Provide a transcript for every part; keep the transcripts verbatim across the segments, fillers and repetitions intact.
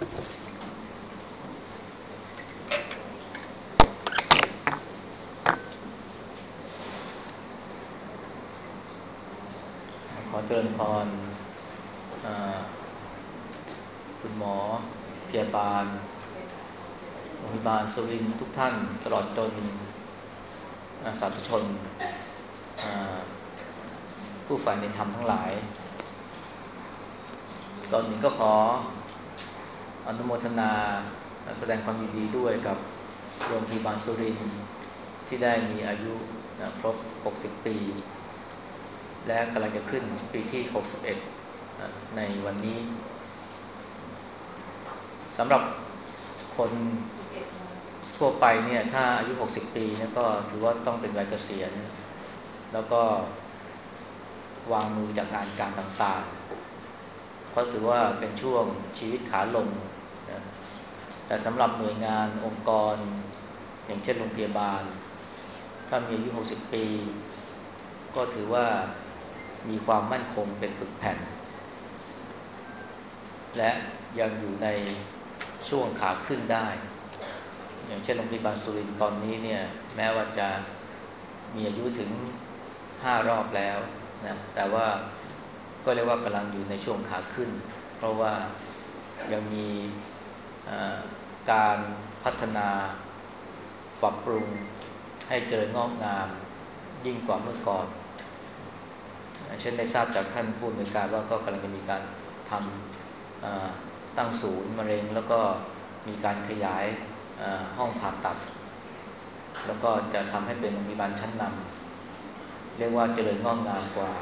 ขอเจริญพรคุณหมอพยาบาลโรงพยาบาลสุรินทร์ทุกท่านตลอดจนสาธุชนผู้ใฝ่ในธรรมทั้งหลายก่อนอื่นก็ขออนุโมทนาแสดงความยินดีด้วยกับโรงพยาบาลสุรินทร์ที่ได้มีอายุครบหกสิบปีและกำลังจะขึ้นปีที่หกสิบเอ็ดในวันนี้สำหรับคนทั่วไปเนี่ยถ้าอายุหกสิบปีเนี่ยก็ถือว่าต้องเป็นวัยเกษียณแล้วก็วางมือจากงานการต่างๆเพราะถือว่าเป็นช่วงชีวิตขาลงนะแต่สำหรับหน่วยงานองค์กรอย่างเช่นโรงพยาบาลถ้ามีอายุหกสิบปีก็ถือว่ามีความมั่นคงเป็นปึกแผ่นและยังอยู่ในช่วงขาขึ้นได้อย่างเช่นโรงพยาบาลสุรินทร์ตอนนี้เนี่ยแม้ว่าจะมีอายุถึงห้ารอบแล้วนะแต่ว่าก็เรียกว่ากำลังอยู่ในช่วงขาขึ้นเพราะว่ายังมีการพัฒนาปรับปรุงให้เจริญงอกงามยิ่งกว่าเมื่อก่อนเช่นได้ทราบจากท่านผู้อำนวยการว่าก็กำลังจะมีการทำตั้งศูนย์มะเร็งแล้วก็มีการขยายห้องผ่าตัดแล้วก็จะทำให้เป็นโรงพยาบาลชั้นนำเรียกว่าเจริญงอกงามกว่า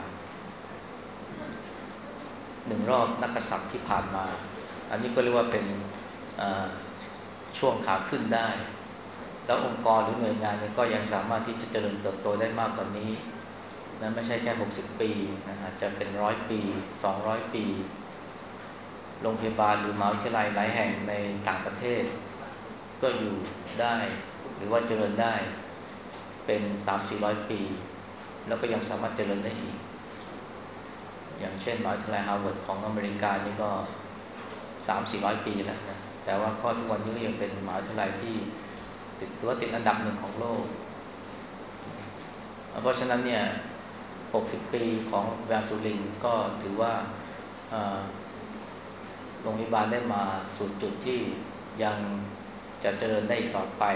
หนึ่งรอบนักกษัตริย์ที่ผ่านมาอันนี้ก็เรียกว่าเป็นช่วงขาขึ้นได้แล้วองค์กรหรือหน่วยงานก็ยังสามารถที่จะเจริญเติบโตได้มากกว่านี้นะไม่ใช่แค่หกสิบปีนะอาจจะเป็นหนึ่งร้อยปีสองร้อยปีโรงพยาบาลหรือมหาวิทยาลัยหลายแห่งในต่างประเทศก็อยู่ได้หรือว่าเจริญได้เป็น สามถึงสี่ร้อย ปีแล้วก็ยังสามารถเจริญได้อีกอย่างเช่นมหาวิทยาลัยฮาร์วาร์ดของอเมริกานี่ก็ สามถึงสี่ร้อย ปีแล้วนะแต่ว่าก็ทุกวันนี้ก็ยังเป็นมหาวิทยาลัยที่ติดตัวติดอันดับหนึ่งของโลกเพราะฉะนั้นเนี่ยหกสิบปีของโรงพยาบาลสุรินทร์ก็ถือว่าโรงพยาบาลได้มาสู่จุดที่ยังจะเจริญได้อีกต่อไป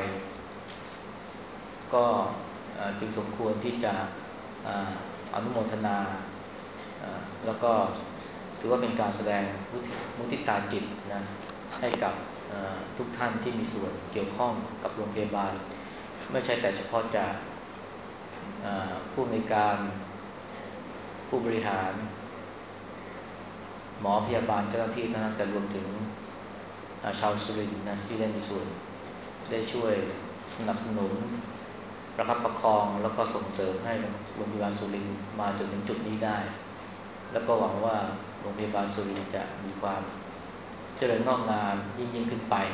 ก็จึงสมควรที่จะอนุโมทนาแล้วก็ถือว่าเป็นการแสดงมุทิตาจิตนะให้กับทุกท่านที่มีส่วนเกี่ยวข้องกับโรงพยาบาลไม่ใช่แต่เฉพาะจากผู้อำนวยการผู้บริหารหมอพยาบาลเจ้าหน้าที่เท่านั้นแต่รวมถึงชาวสุรินทร์นะที่ได้มีส่วนได้ช่วยสนับสนุนประคับประคองแล้วก็ส่งเสริมให้โรงพยาบาลสุรินทร์มาจนถึงจุดนี้ได้แล้วก็หวังว่าโรงพยาบาลสุรินทร์จะมีความเจริญงอกงามยิ่งยิ่งขึ้นไป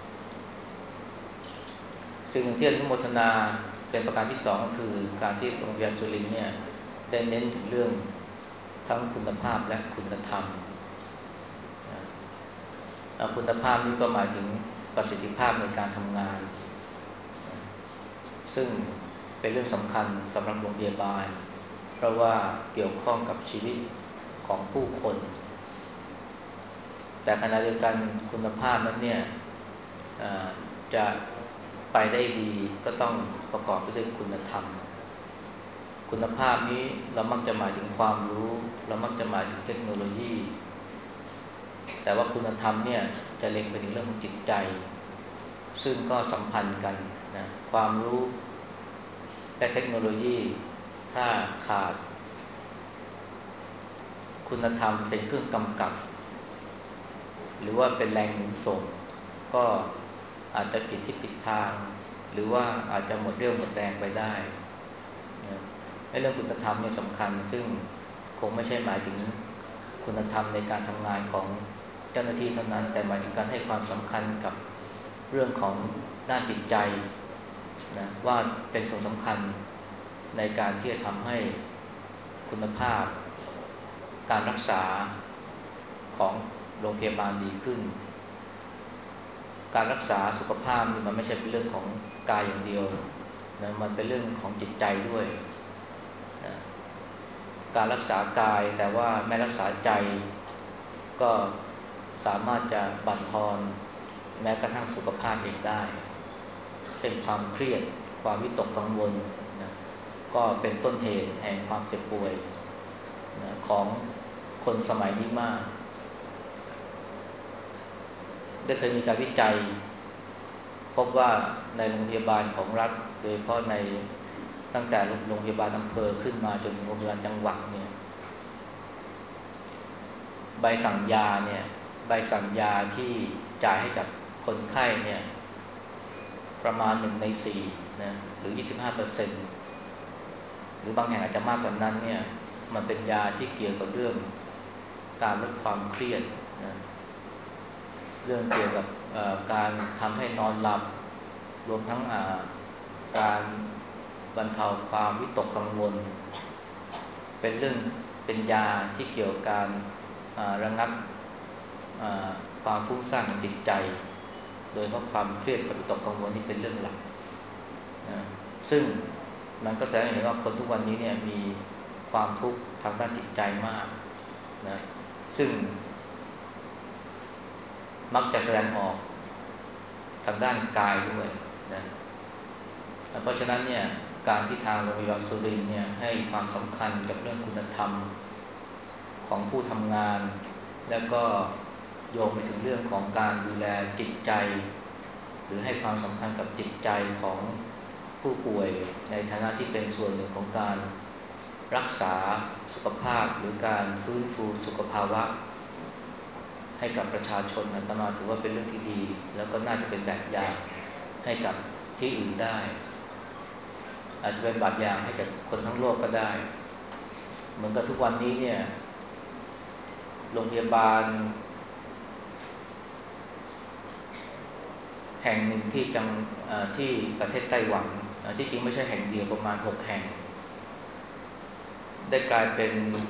สิ่งหนึ่งที่อนุโมทนาเป็นประการที่สองก็คือการที่โรงพยาบาลสุรินทร์เนี่ยได้เน้นถึงเรื่องทั้งคุณภาพและคุณธรรมคุณภาพนี้ก็หมายถึงประสิทธิภาพในการทำงานซึ่งเป็นเรื่องสำคัญสำหรับโรงพยาบาลเพราะว่าเกี่ยวข้องกับชีวิตของผู้คนแต่ขณะเดียวกันคุณภาพนั้นเนี่ยจะไปได้ดีก็ต้องประกอบไปด้วยคุณธรรมคุณภาพนี้เรามักจะหมายถึงความรู้เรามักจะหมายถึงเทคโนโลยีแต่ว่าคุณธรรมเนี่ยจะเล็งไปถึงเรื่องของจิตใจซึ่งก็สัมพันธ์กันนะความรู้และเทคโนโลยีถ้าขาดคุณธรรมเป็นเครื่องกำกับหรือว่าเป็นแรงหนุนส่งก็อาจจะผิดทิศผิดทางหรือว่าอาจจะหมดเรี่ยวหมดแรงไปได้นะเรื่องคุณธรรมเนี่ยสำคัญซึ่งคงไม่ใช่หมายถึงคุณธรรมในการทำงานของเจ้าหน้าที่เท่านั้นแต่หมายถึงการให้ความสำคัญกับเรื่องของด้านจิตใจนะว่าเป็นส่วนสำคัญในการที่จะทำให้คุณภาพการรักษาของโรงพยาบาลดีขึ้นการรักษาสุขภาพนี่มันไม่ใช่เป็นเรื่องของกายอย่างเดียวนะมันเป็นเรื่องของจิตใจด้วยนะการรักษากายแต่ว่าไม่รักษาใจก็สามารถจะบั่นทอนแม้กระทั่งสุขภาพเองได้เช่นความเครียดความวิตกกังวลนะก็เป็นต้นเหตุแห่งความเจ็บป่วยนะของคนสมัยนี้มากได้เคยมีการวิจัยพบว่าในโรงพยาบาลของรัฐโดยเฉพาะในตั้งแต่โรงพยาบาลอำเภอขึ้นมาจนถึงโรงพยาบาลจังหวัดเนี่ยใบสั่งยาเนี่ยใบสั่งยาที่จ่ายให้กับคนไข้เนี่ยประมาณหนึ่งในสี่นะหรือ ยี่สิบห้าเปอร์เซ็นต์ หรือบางแห่งอาจจะมากกว่านั้นเนี่ยมันเป็นยาที่เกี่ยวกับเรื่องการลดความเครียดนะเรื่องเกี่ยวกับการทำให้นอนหลับรวมทั้งการบรรเทาความวิตกกังวลเป็นเรื่องเป็นยาที่เกี่ยวกับการระงับความฟุ้งซ่านของจิตใจโดยเพราะความเครียดกับวิตกกังวลนี่เป็นเรื่องหลักนะซึ่งมันก็แสดงให้เห็นว่าคนทุกวันนี้เนี่ยมีความทุกข์ทางด้านจิตใจมากนะซึ่งมักจะแสดงออกทางด้านกายด้วยนะเพราะฉะนั้นเนี่ยการที่ทางโรงพยาบาลสุรินทร์เนี่ยให้ความสำคัญกับเรื่องคุณธรรมของผู้ทำงานแล้วก็โยงไปถึงเรื่องของการดูแลจิตใจหรือให้ความสำคัญกับจิตใจของผู้ป่วยในฐานะที่เป็นส่วนหนึ่งของการรักษาสุขภาพหรือการฟื้นฟูสุขภาวะให้กับประชาชนอาตมาถือว่าเป็นเรื่องที่ดีแล้วก็น่าจะเป็นแบบอย่างให้กับที่อื่นได้อาจจะเป็นแบบอย่างให้กับคนทั้งโลกก็ได้เหมือนกับทุกวันนี้เนี่ยโรงพยาบาลแห่งหนึ่งที่จังที่ประเทศไต้หวันที่จริงไม่ใช่แห่งเดียวประมาณหกแห่งได้กลายเป็น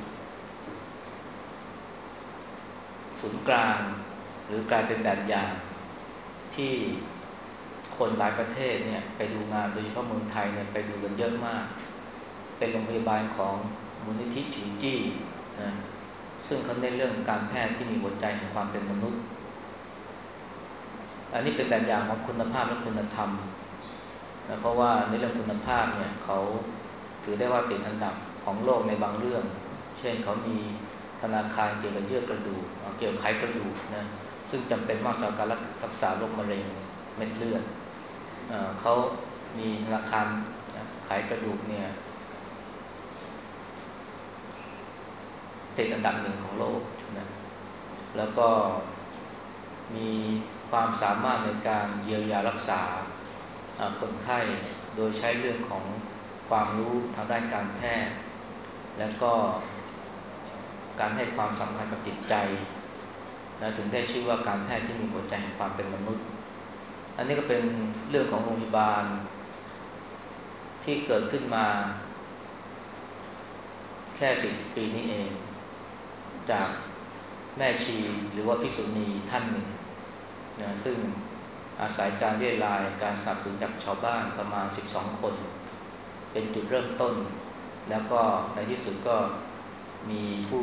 ศูนย์กลางหรือกลายเป็นแบบอย่างที่คนหลายประเทศเนี่ยไปดูงานโดยเฉพาะเมืองไทยเนี่ยไปดูกันเยอะมากเป็นโรงพยาบาลของมูลนิธิฉิวจี้นะซึ่งเขาเน้นเรื่องการแพทย์ที่มีหัวใจแห่งความเป็นมนุษย์อันนี้เป็นแบบอย่างของคุณภาพและคุณธรรมนะเพราะว่าในเรื่องคุณภาพเนี่ยเขาถือได้ว่าเป็นอันดับของโลกในบางเรื่องเช่นเขามีธนาคารเกี่ยวกับเยื่อกระดูกเกี่ยวกับไขกระดูกนะซึ่งจำเป็นมากสำหรับการรักษาโรคมะเร็งเม็ดเลือดเขามีธนาคารไขกระดูกเนี่ยติดอันดับหนึ่งของโลกนะแล้วก็มีความสามารถในการเยียวยารักษาคนไข้โดยใช้เรื่องของความรู้ทางด้านการแพทย์และก็การให้ความสำคัญกับจิตใจนะถึงได้ชื่อว่าการแพทย์ที่มีหัวใจแห่งความเป็นมนุษย์อันนี้ก็เป็นเรื่องของโรงพยาบาลที่เกิดขึ้นมาแค่สี่สิบปีนี้เองจากแม่ชีหรือว่าภิกษุณีท่านหนึ่งนะซึ่งอาศัยการเรียรายการสนับสนุนจากชาวบ้านประมาณสิบสองคนเป็นจุดเริ่มต้นแล้วก็ในที่สุดก็มีผู้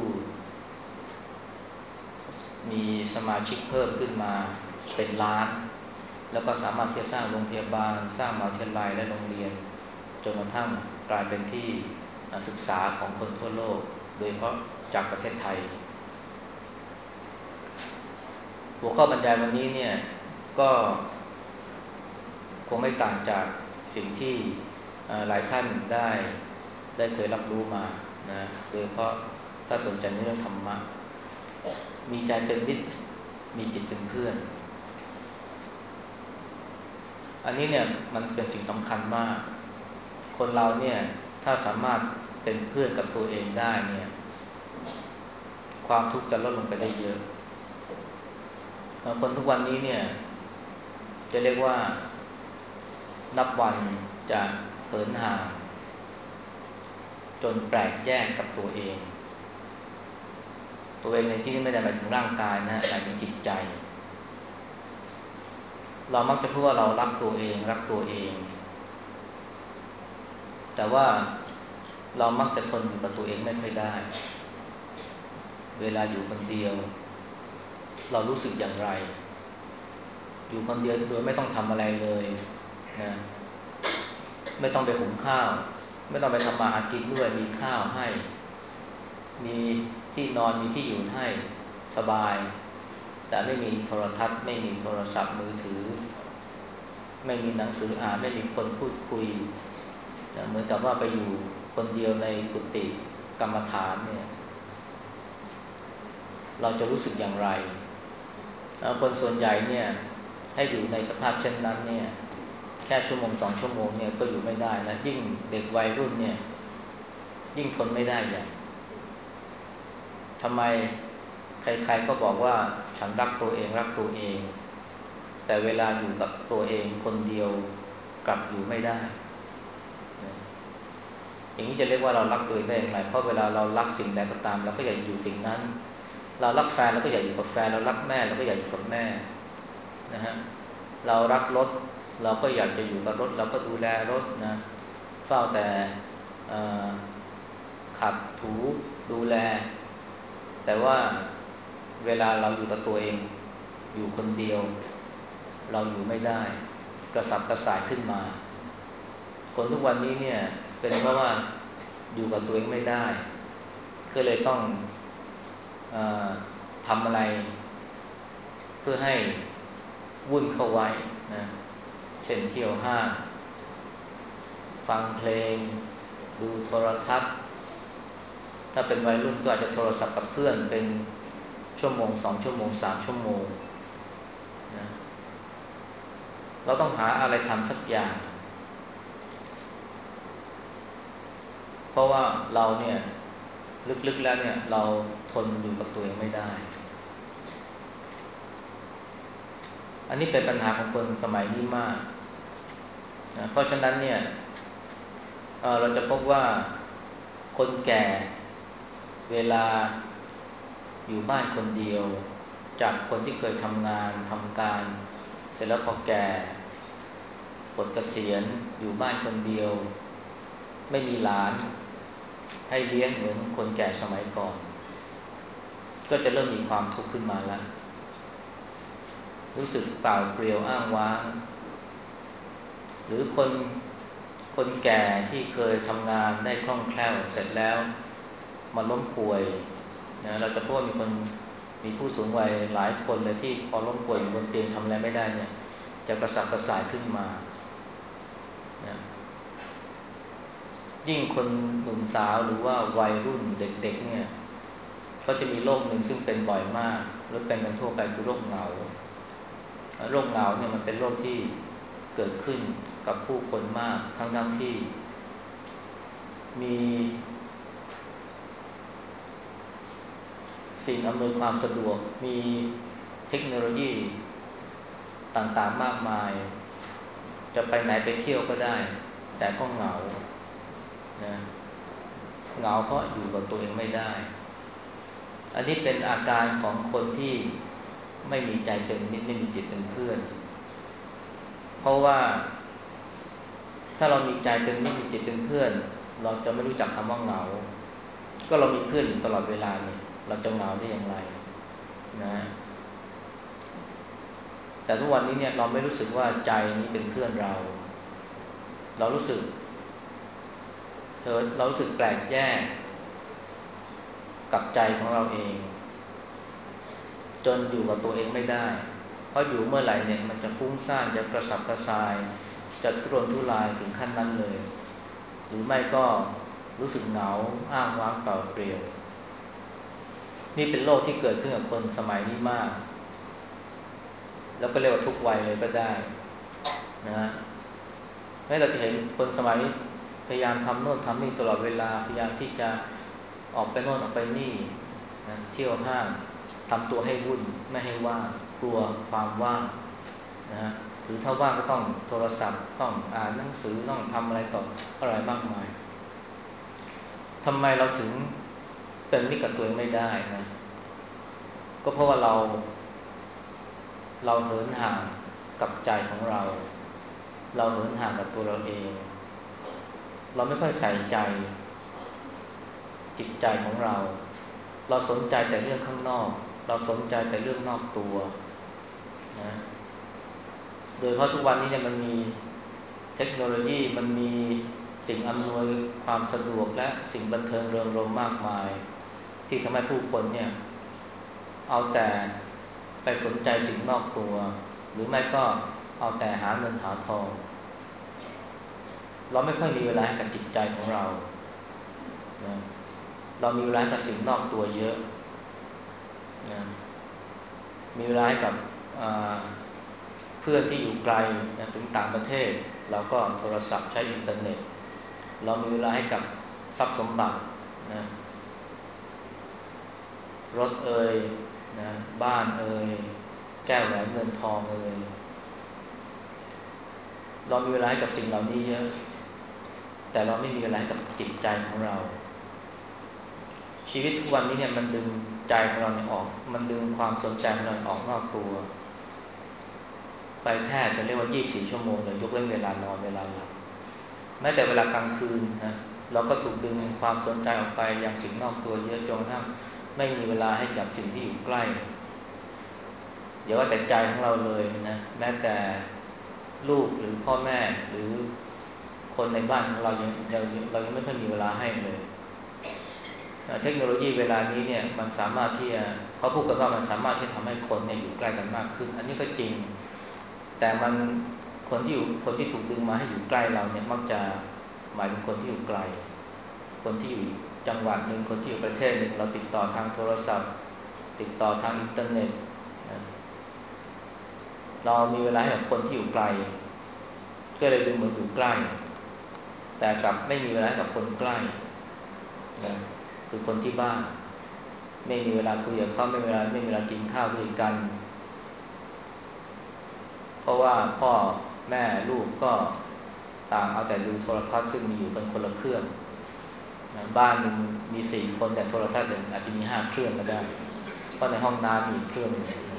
มีสมาชิกเพิ่มขึ้นมาเป็นล้านแล้วก็สามารถที่จะสร้างโรงพยาบาลสร้างมหาวิทยาลัยและโรงเรียนจนกระทั่งกลายเป็นที่ศึกษาของคนทั่วโลกโดยเฉพาะจากประเทศไทยหัวข้อบรรยายวันนี้เนี่ยก็คงไม่ต่างจากสิ่งที่หลายท่านได้ได้เคยรับรู้มานะโดยเฉพาะถ้าสนใจในเรื่องธรรมะมีใจเป็นมิตรมีจิตเป็นเพื่อนอันนี้เนี่ยมันเป็นสิ่งสำคัญมากคนเราเนี่ยถ้าสามารถเป็นเพื่อนกับตัวเองได้เนี่ยความทุกข์จะลดลงไปได้เยอะคนทุกวันนี้เนี่ยจะเรียกว่านับวันจะเหินห่างจนแปลกแยกกับตัวเองตัวเองในที่นี้ไม่ได้หมายถึงร่างกายนะหมายถึงจิตใจเรามักจะพูดว่าเรารักตัวเองรักตัวเองแต่ว่าเรามักจะทนอยู่กับตัวเองไม่ค่อยได้เวลาอยู่คนเดียวเรารู้สึกอย่างไรอยู่คนเดียวโดยไม่ต้องทำอะไรเลยนะไม่ต้องไปหุงข้าวไม่ต้องไปทำมาหากินด้วยมีข้าวให้มีที่นอนมีที่อยู่ให้สบายแต่ไม่มีโทรทัศน์ไม่มีโทรศัพท์มือถือไม่มีหนังสืออ่านไม่มีคนพูดคุยนะเหมือนกับว่าไปอยู่คนเดียวในกุฏิกรรมฐานเนี่ยเราจะรู้สึกอย่างไรคนส่วนใหญ่เนี่ยให้อยู่ในสภาพเช่นนั้นเนี่ยแค่ชั่วโมงสองชั่วโมงเนี่ยก็อยู่ไม่ได้นะยิ่งเด็กวัยรุ่นเนี่ยยิ่งทนไม่ได้อย่างทำไมใครๆก็บอกว่าฉันรักตัวเองรักตัวเองแต่เวลาอยู่กับตัวเองคนเดียวกลับอยู่ไม่ได้อย่างนี้จะเรียกว่าเรารักตัวเองได้อย่างไรเพราะเวลาเรารักสิ่งใดก็ตามเราก็อยากอยู่สิ่งนั้นเรารักแฟนเราก็อยากอยู่กับแฟนเรารักแม่เราก็อยากอยู่กับแม่นะฮะเรารักรถเราก็อยากจะอยู่กับรถเราก็ดูแลรถนะเฝ้าแต่ขัดถูดูแลแต่ว่าเวลาเราอยู่กับตัวเองอยู่คนเดียวเราอยู่ไม่ได้กระสับกระส่ายขึ้นมาคนทุกวันนี้เนี่ยเป็นเพราะว่าอยู่กับตัวเองไม่ได้ก็เลยต้องเอ่อทำอะไรเพื่อให้วุ่นเข้าไว้นะเช่นเที่ยวห้างฟังเพลงดูโทรทัศน์ถ้าเป็นวัยรุ่นก็อาจจะโทรศัพท์กับเพื่อนเป็นชั่วโมงสองชั่วโมงสามชั่วโมงนะเราต้องหาอะไรทำสักอย่างเพราะว่าเราเนี่ยลึกๆแล้วเนี่ยเราทนอยู่กับตัวเองไม่ได้อันนี้เป็นปัญหาของคนสมัยนี้มากนะเพราะฉะนั้นเนี่ย เอ่อเราจะพบว่าคนแก่เวลาอยู่บ้านคนเดียวจากคนที่เคยทำงานทำการเสร็จแล้วพอแก่ปลดเกษียณอยู่บ้านคนเดียวไม่มีหลานให้เลี้ยงเหมือนคนแก่สมัยก่อนก็จะเริ่มมีความทุกข์ขึ้นมาแล้วรู้สึกเปล่าเปลี่ยวอ้างว้างหรือคนคนแก่ที่เคยทำงานได้คล่องแคล่วเสร็จแล้วมาล้มป่วยนะเราจะพบว่ามีคนมีผู้สูงวัยหลายคนเลยที่พอล้มป่วยอยู่บนเตียงทำอะไรไม่ได้เนี่ยจะกระสับกระส่ายขึ้นมานะยิ่งคนหนุ่มสาวหรือว่าวัยรุ่นเด็กๆเนี่ยก็จะมีโรคหนึ่งซึ่งเป็นบ่อยมากและเป็นกันทั่วไปคือโรคเหงาโรคเหงาเนี่ยมันเป็นโรคที่เกิดขึ้นกับผู้คนมากทั้งๆที่มีสิ่งอำนวยความสะดวกมีเทคโนโลยีต่างๆมากมายจะไปไหนไปเที่ยวก็ได้แต่ก็เหงานะเหงาเพราะอยู่กับตัวเองไม่ได้อันนี้เป็นอาการของคนที่ไม่มีใจเป็นมิตรไม่มีจิตเป็นเพื่อนเพราะว่าถ้าเรามีใจเป็นมิตรมีจิตเป็นเพื่อนเราจะไม่รู้จักคำว่าเหงาก็เรามีเพื่อนอยู่ตลอดเวลาเนี่ยเราจะเหงาได้อย่างไรนะแต่ทุกวันนี้เนี่ยเราไม่รู้สึกว่าใจนี้เป็นเพื่อนเราเรารู้สึกเหินเรารู้สึกแปลกแยกกับใจของเราเองจนอยู่กับตัวเองไม่ได้เพราะอยู่เมื่อไหร่เนี่ยมันจะฟุ้งซ่านจะกระสับกระส่ายจะทุรนทุรายถึงขั้นนั้นเลยหรือไม่ก็รู้สึกเหงาอ้างว้างเปล่าเปลี่ยวนี่เป็นโรคที่เกิดขึ้นกับคนสมัยนี้มากแล้วก็เรียกว่าทุกวัยเลยก็ได้นะฮะให้เราจะเห็นคนสมัยนี้พยายามทำโน่นทำนี่ตลอดเวลาพยายามที่จะออกไปโน่นออกไปนี่นะเที่ยวห้างทำตัวให้วุ่นไม่ให้ว่างกลัวความว่างนะฮะหรือถ้าว่างก็ต้องโทรศัพท์ต้องอ่านหนังสือต้องทำอะไรต่ออะไรมากมายทำไมเราถึงเป็นมิตรกับตัวเองไม่ได้นะก็เพราะว่าเราเราเหินห่างกับใจของเราเราเหินห่างกับตัวเราเองเราไม่ค่อยใส่ใจจิตใจของเราเราสนใจแต่เรื่องข้างนอกเราสนใจแต่เรื่องนอกตัวนะโดยเพราะทุกวันนี้เนี่ยมันมีเทคโนโลยีมันมีสิ่งอำนวยความสะดวกและสิ่งบันเทิงเริงรมย์มากมายที่ทำให้ผู้คนเนี่ยเอาแต่ไปสนใจสิ่งนอกตัวหรือไม่ก็เอาแต่หาเงินหาทองเราไม่ค่อยมีเวลาให้กับจิตใจของเรานะเรามีเวลากับสิ่งนอกตัวเยอะนะมีเวลาให้กับเพื่อนที่อยู่ไกลนะถึงต่างประเทศเราก็โทรศัพท์ใช้อินเทอร์เน็ตเรามีเวลาให้กับทรัพย์สมบัตินะรถเอ่ยนะบ้านเอ่ยแก้วแหวนเงินทองเอ่ยเรามีเวลาให้กับสิ่งเหล่านี้เยอะแต่เราไม่มีเวลาให้กับจิตใจของเราชีวิตทุกวันนี้เนี่ยมันดึงใจของเราเนี่ยออกมันดึงความสนใจของเราออกนอกตัวไปแทบจะเรียกว่ายี่สิบสี่ชั่วโมงเลยยกเว้นเวลานอนเวลาหลับแม้แต่เวลากลางคืนนะเราก็ถูกดึงความสนใจออกไปอย่างสิ่งนอกตัวเยอะจนกระทั่งไม่มีเวลาให้กับสิ่งที่อยู่ใกล้อย่าว่าแต่ใจของเราเลยนะแม้แต่ลูกหรือพ่อแม่หรือคนในบ้านของเรายังยังเรายังไม่ค่อยมีเวลาให้เลยเทคโนโลยีเวลานี้เนี่ยมันสามารถที่จะเขาพูดกันว่ามันสามารถที่ทำให้คนเนี่ยอยู่ใกล้กันมากขึ้นอันนี้ก็จริงแต่มันคนที่อยู่คนที่ถูกดึงมาให้อยู่ใกล้เราเนี่ยมักจะหมายถึงคนที่อยู่ไกลคนที่อยู่จังหวัดหนึ่งคนที่อยู่ประเทศหนึ่งเราติดต่อทางโทรศัพท์ติดต่อทางอินเทอร์เน็ตเรามีเวลาให้กับคนที่อยู่ไกลก็เลยดูเหมือนอยู่ใกล้แต่กลับไม่มีเวลาให้กับคนใกล้นะคือคนที่บ้านไม่มีเวลาคุยกับเขาไม่มีเวลาไม่มีเวลากินข้าวด้วยกันเพราะว่าพ่อแม่ลูกก็ต่างเอาแต่ดูโทรทัศน์ซึ่งมีอยู่กันคนละเครื่องนะบ้านหนึ่งมีสี่คนแต่โทรทัศน์หนึ่งอาจจะมีห้าเครื่องก็ได้เพราะในห้องน้ำมีเครื่อง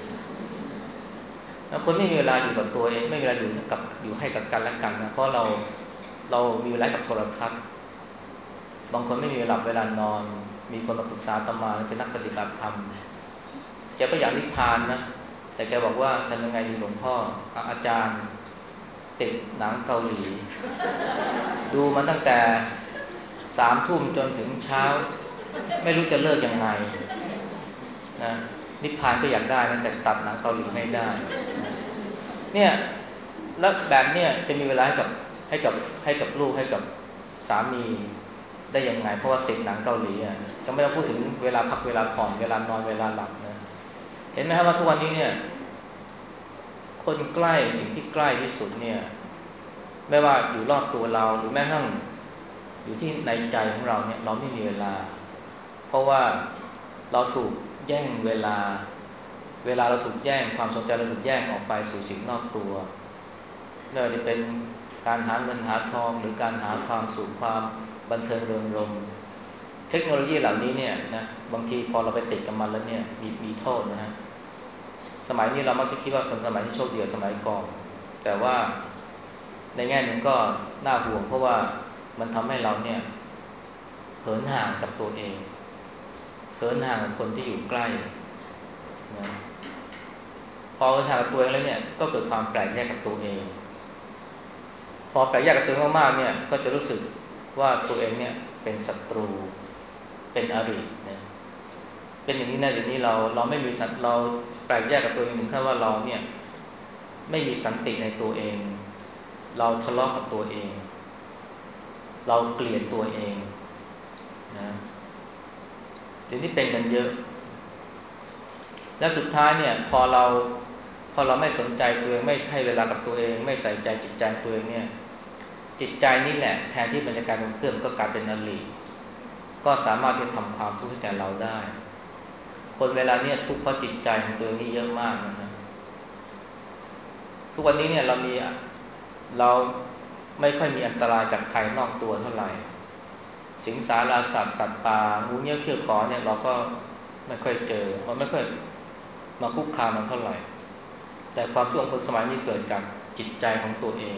แล้วคนไม่มีเวลาอยู่กับตัวเองไม่มีเวลาอยู่กับอยู่ให้กับกันและกันนะเพราะเราเรามีเวลากับโทรทัศน์บางคนไม่มีเวลาเวลานอนมีคนมาปรึกษาอาตมาเป็นนักปฏิบัติธรรมแกก็อยากนิพพานนะแต่แกบอกว่าทำยังไงดีหลวงพ่ออาจารย์ติดหนังเกาหลีดูมันตั้งแต่สามทุ่มจนถึงเช้าไม่รู้จะเลิกยังไงนะนิพพานก็อยากได้นะแต่ตัดหนังเกาหลีไม่ได้เนี่ยแล้วแบบเนี่ยจะมีเวลาให้กับให้กับให้กับลูกให้กับสามีได้ยังไงเพราะว่าติดหนังเกาหลีอ่ะก็ไม่ต้องพูดถึงเวลาพักเวลาผ่อนเวลานอนเวลาหลับนะเห็นไหมครับว่าทุกวันนี้เนี่ยคนใกล้สิ่งที่ใกล้ที่สุดเนี่ยไม่ว่าอยู่รอบตัวเราหรือแม้กระทั่งอยู่ที่ในใจของเราเนี่ยเราไม่มีเวลาเพราะว่าเราถูกแย่งเวลาเวลาเราถูกแย่งความสนใจเราถูกแย่งออกไปสู่สิ่งนอกตัวไม่ว่าจะเป็นการหาเงินหาทองหรือการหาความสุขความบันเทิงเริงรมย์เทคโนโลยีเหล่านี้เนี่ยนะบางทีพอเราไปติดกับมันแล้วเนี่ยมีมีโทษนะฮะสมัยนี้เรามักจะคิดว่าคนสมัยนี้โชคดีกว่าสมัยก่อนแต่ว่าในแง่หนึ่งก็น่าห่วงเพราะว่ามันทำให้เราเนี่ยเหินห่างกับตัวเองเหินห่างกับคนที่อยู่ใกล้นะพอเหินห่างกับตัวเองแล้วเนี่ยก็เกิดความแปลกแยกกับตัวเองพอแปลกแยกกับตัวเองมากๆเนี่ยก็จะรู้สึกว่าตัวเองเนี่ยเป็นศัตรูเป็นอรินะเป็นอย่างนี้นะเดี๋ยวนี้เราเราไม่มีสันเราแปลกแยกกับตัวเองถึงขั้นว่าเราเนี่ยไม่มีสันติในตัวเองเราทะเลาะกับตัวเองเราเกลียดตัวเองนะทีนี้เป็นกันเยอะและสุดท้ายเนี่ยพอเราพอเราไม่สนใจตัวเองไม่ให้เวลากับตัวเองไม่ใส่ใจจิตใจตัวเองเนี่ยจิตใจนี่แหละแทนที่มันจะกลายเป็นเพื่อนก็กลายเป็นอริก็สามารถที่จะทำความทุกข์ให้แก่เราได้คนเวลาเนี่ยทุกข์เพราะจิตใจของตัวเองนี่เยอะมากนะทุกวันนี้เนี่ยเรามีเราไม่ค่อยมีอันตรายจากภายนอกตัวเท่าไหร่สิงสาราสัตว์สัตว์ป่างูเงี้ยวเขี้ยวขอเนี่ยเราก็ไม่ค่อยเจอมันไม่ค่อยมาคุกคามมันเท่าไหร่แต่ความทุกข์ของคนสมัยนี้เกิดจากจิตใจของตัวเอง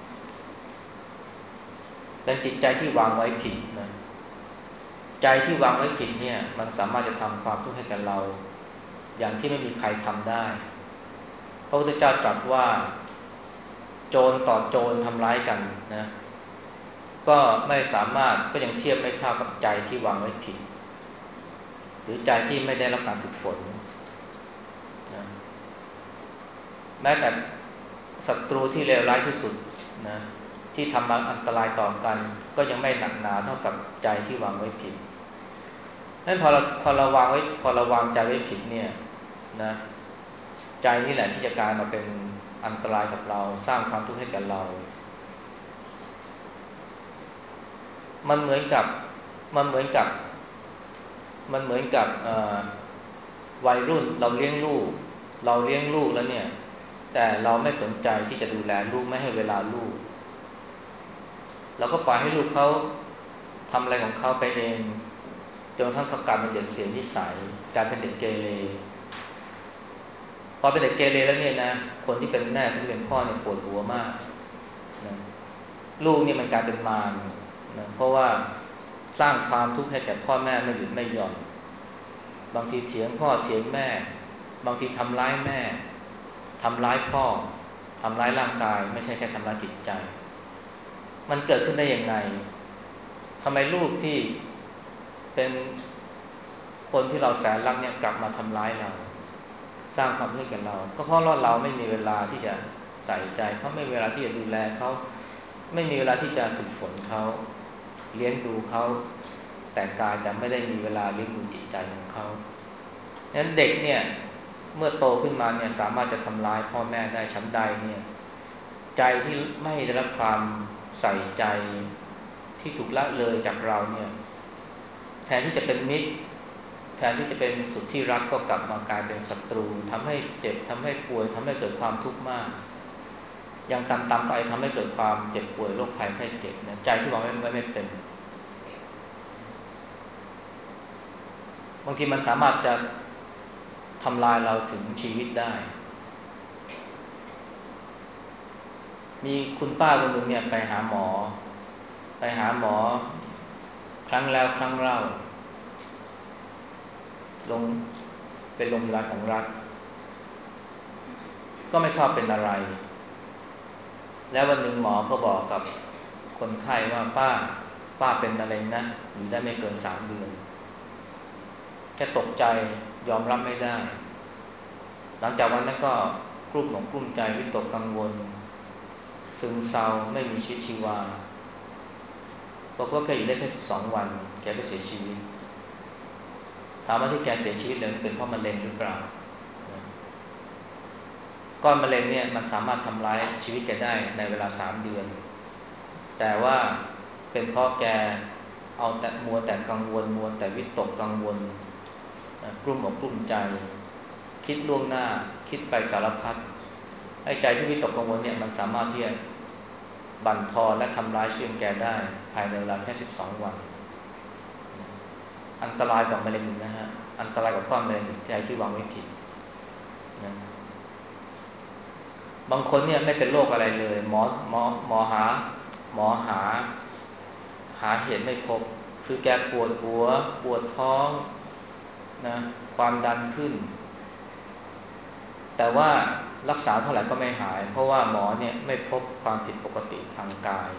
เป็นจิตใจที่วางไว้ผิดนะใจที่วางไว้ผิดเนี่ยมันสามารถจะทำความทุกข์ให้กับเราอย่างที่ไม่มีใครทำได้พระพุทธเจ้าตรัสว่าโจรต่อโจรทำร้ายกันนะก็ไม่สามารถก็ยังเทียบไม่เท่ากับใจที่วางไว้ผิดหรือใจที่ไม่ได้รับการฝึกฝนนะแม้แต่ศัตรูที่เลวร้ายที่สุดนะที่ทำอันตรายต่อกันก็ยังไม่หนักหนาเท่ากับใจที่วางไว้ผิดนั้นพอเราพอเราวางไว้พอเราวางใจไว้ผิดเนี่ยนะใจนี่แหละที่จะกลายมาเป็นอันตรายกับเราสร้างความทุกข์ให้กับเรามันเหมือนกับมันเหมือนกับมันเหมือนกับวัยรุ่นเราเลี้ยงลูกเราเลี้ยงลูกแล้วเนี่ยแต่เราไม่สนใจที่จะดูแลลูกไม่ให้เวลาลูกเราก็ปล่อยให้ลูกเขาทำอะไรของเขาไปเองจนกระทั่งเขากลายเป็นเด็กเสียนิสัยกลายเป็นเด็กเกเรพอเป็นเด็กเกเรแล้วเนี่ยนะคนที่เป็นแม่คนที่เป็นพ่อเนี่ยปวดหัวมากนะลูกนี่มันกลายเป็นมารนะเพราะว่าสร้างความทุกข์ให้แก่พ่อแม่ไม่หยุดไม่หย่อนบางทีเถียงพ่อเถียงแม่บางทีทำร้ายแม่ทำร้ายพ่อทำร้ายร่างกายไม่ใช่แค่ทำร้ายจิตใจมันเกิดขึ้นได้ยังไงทำไมลูกที่เป็นคนที่เราแสนรักเนี่ยกลับมาทำร้ายเราสร้างความทุกข์ให้แก่เราก็เพราะว่าเราไม่มีเวลาที่จะใส่ใจเขาไม่มีเวลาที่จะดูแลเขาไม่มีเวลาที่จะฝึกฝนเขาเลี้ยงดูเขาแต่กายแต่ไม่ได้มีเวลาเลี้ยงดูจิตใจของเขาดังนั้นเด็กเนี่ยเมื่อโตขึ้นมาเนี่ยสามารถจะทำร้ายพ่อแม่ได้ชั้นใดเนี่ยใจที่ไม่ได้รับความใส่ใจที่ถูกละเลยจากเราเนี่ยแทนที่จะเป็นมิตรแทนที่จะเป็นสุดที่รักก็กลับมากลายเป็นศัตรูทำให้เจ็บทำให้ป่วยทำให้เกิดความทุกข์มากยังตามตามไปทำให้เกิดความเจ็บป่วยโรคภัยไข้เจ็บนะใจที่วางไว้ไม่เป็นบางทีมันสามารถจะทำลายเราถึงชีวิตได้มีคุณป้าคนหนึ่งเนี่ยไปหาหมอไปหาหมอครั้งแล้วครั้งเล่าลงเป็นโรงพยาบาลของรัฐก็ไม่ทราบเป็นอะไรแล้ววันหนึ่งหมอก็บอกกับคนไข้ว่าป้าป้าเป็นมะเร็งนะอยู่ได้ไม่เกินสามเดือนแค่ตกใจยอมรับไม่ได้หลังจากวันนั้นก็กลุ้มอกกลุ้มใจวิตกกังวลซึมเศร้าไม่มีชีวิตชีวาบอกว่าแกอยู่ได้แค่สิบสองวันแกก็เสียชีวิตถามว่าที่แกเสียชีวิตเลยเป็นเพราะมะเร็งหรือเปล่าก้อนมะเร็งเนี่ยมันสามารถทำร้ายชีวิตแกได้ในเวลาสามเดือนแต่ว่าเป็นเพราะแกเอาแต่มัวแต่กังวลมัวแต่วิตกกังวลกลุ้มอกกลุ้มใจคิดล่วงหน้าคิดไปสารพัดไอ้ใจที่วิตกกังวลเนี่ยมันสามารถที่จะบั่นทอนและทำร้ายชีวิตแกได้ภายในเวลาแค่สิบสองวันอันตรายกว่ามะเร็งนะฮะอันตรายกว่าก้อนมะเร็งใจที่วางไว้ผิดนะบางคนเนี่ยไม่เป็นโรคอะไรเลยหมอหมอหมอหาหมอหาหาเหตุไม่พบคือแกปวดหัวปวดท้องนะความดันขึ้นแต่ว่ารักษาเท่าไหร่ก็ไม่หายเพราะว่าหมอเนี่ยไม่พบความผิดปกติทางกาย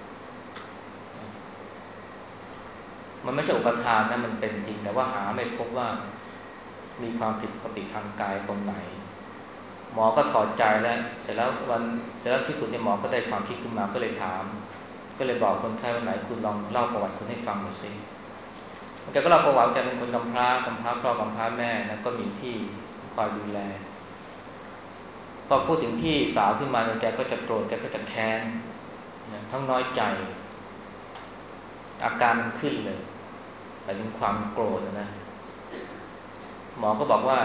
มันไม่ใช่อุปทานนะมันเป็นจริงแต่ว่าหาไม่พบว่ามีความผิดปกติทางกายตรงไหนหมอก็ถอดใจแล้วเสร็จแล้ววันเสร็จแล้วที่สุดเนี่ยหมอก็ได้ความคิดขึ้นมาก็เลยถามก็เลยบอกคนไข้ว่าไหนคุณลองเล่าประวัติคุณให้ฟังหน่อยสิแกก็เล่าประวัติแกเป็นคนกำพร้ากำพร้าพ่อกำพร้าแม่นะก็มีพี่คอยดูแลพอพูดถึงพี่สาวขึ้นมาเนี่ยแกก็จะโกรธแกก็จะแค้นนะทั้งน้อยใจอาการมันขึ้นเลยแต่ถึงความโกรธนะหมอก็บอกว่า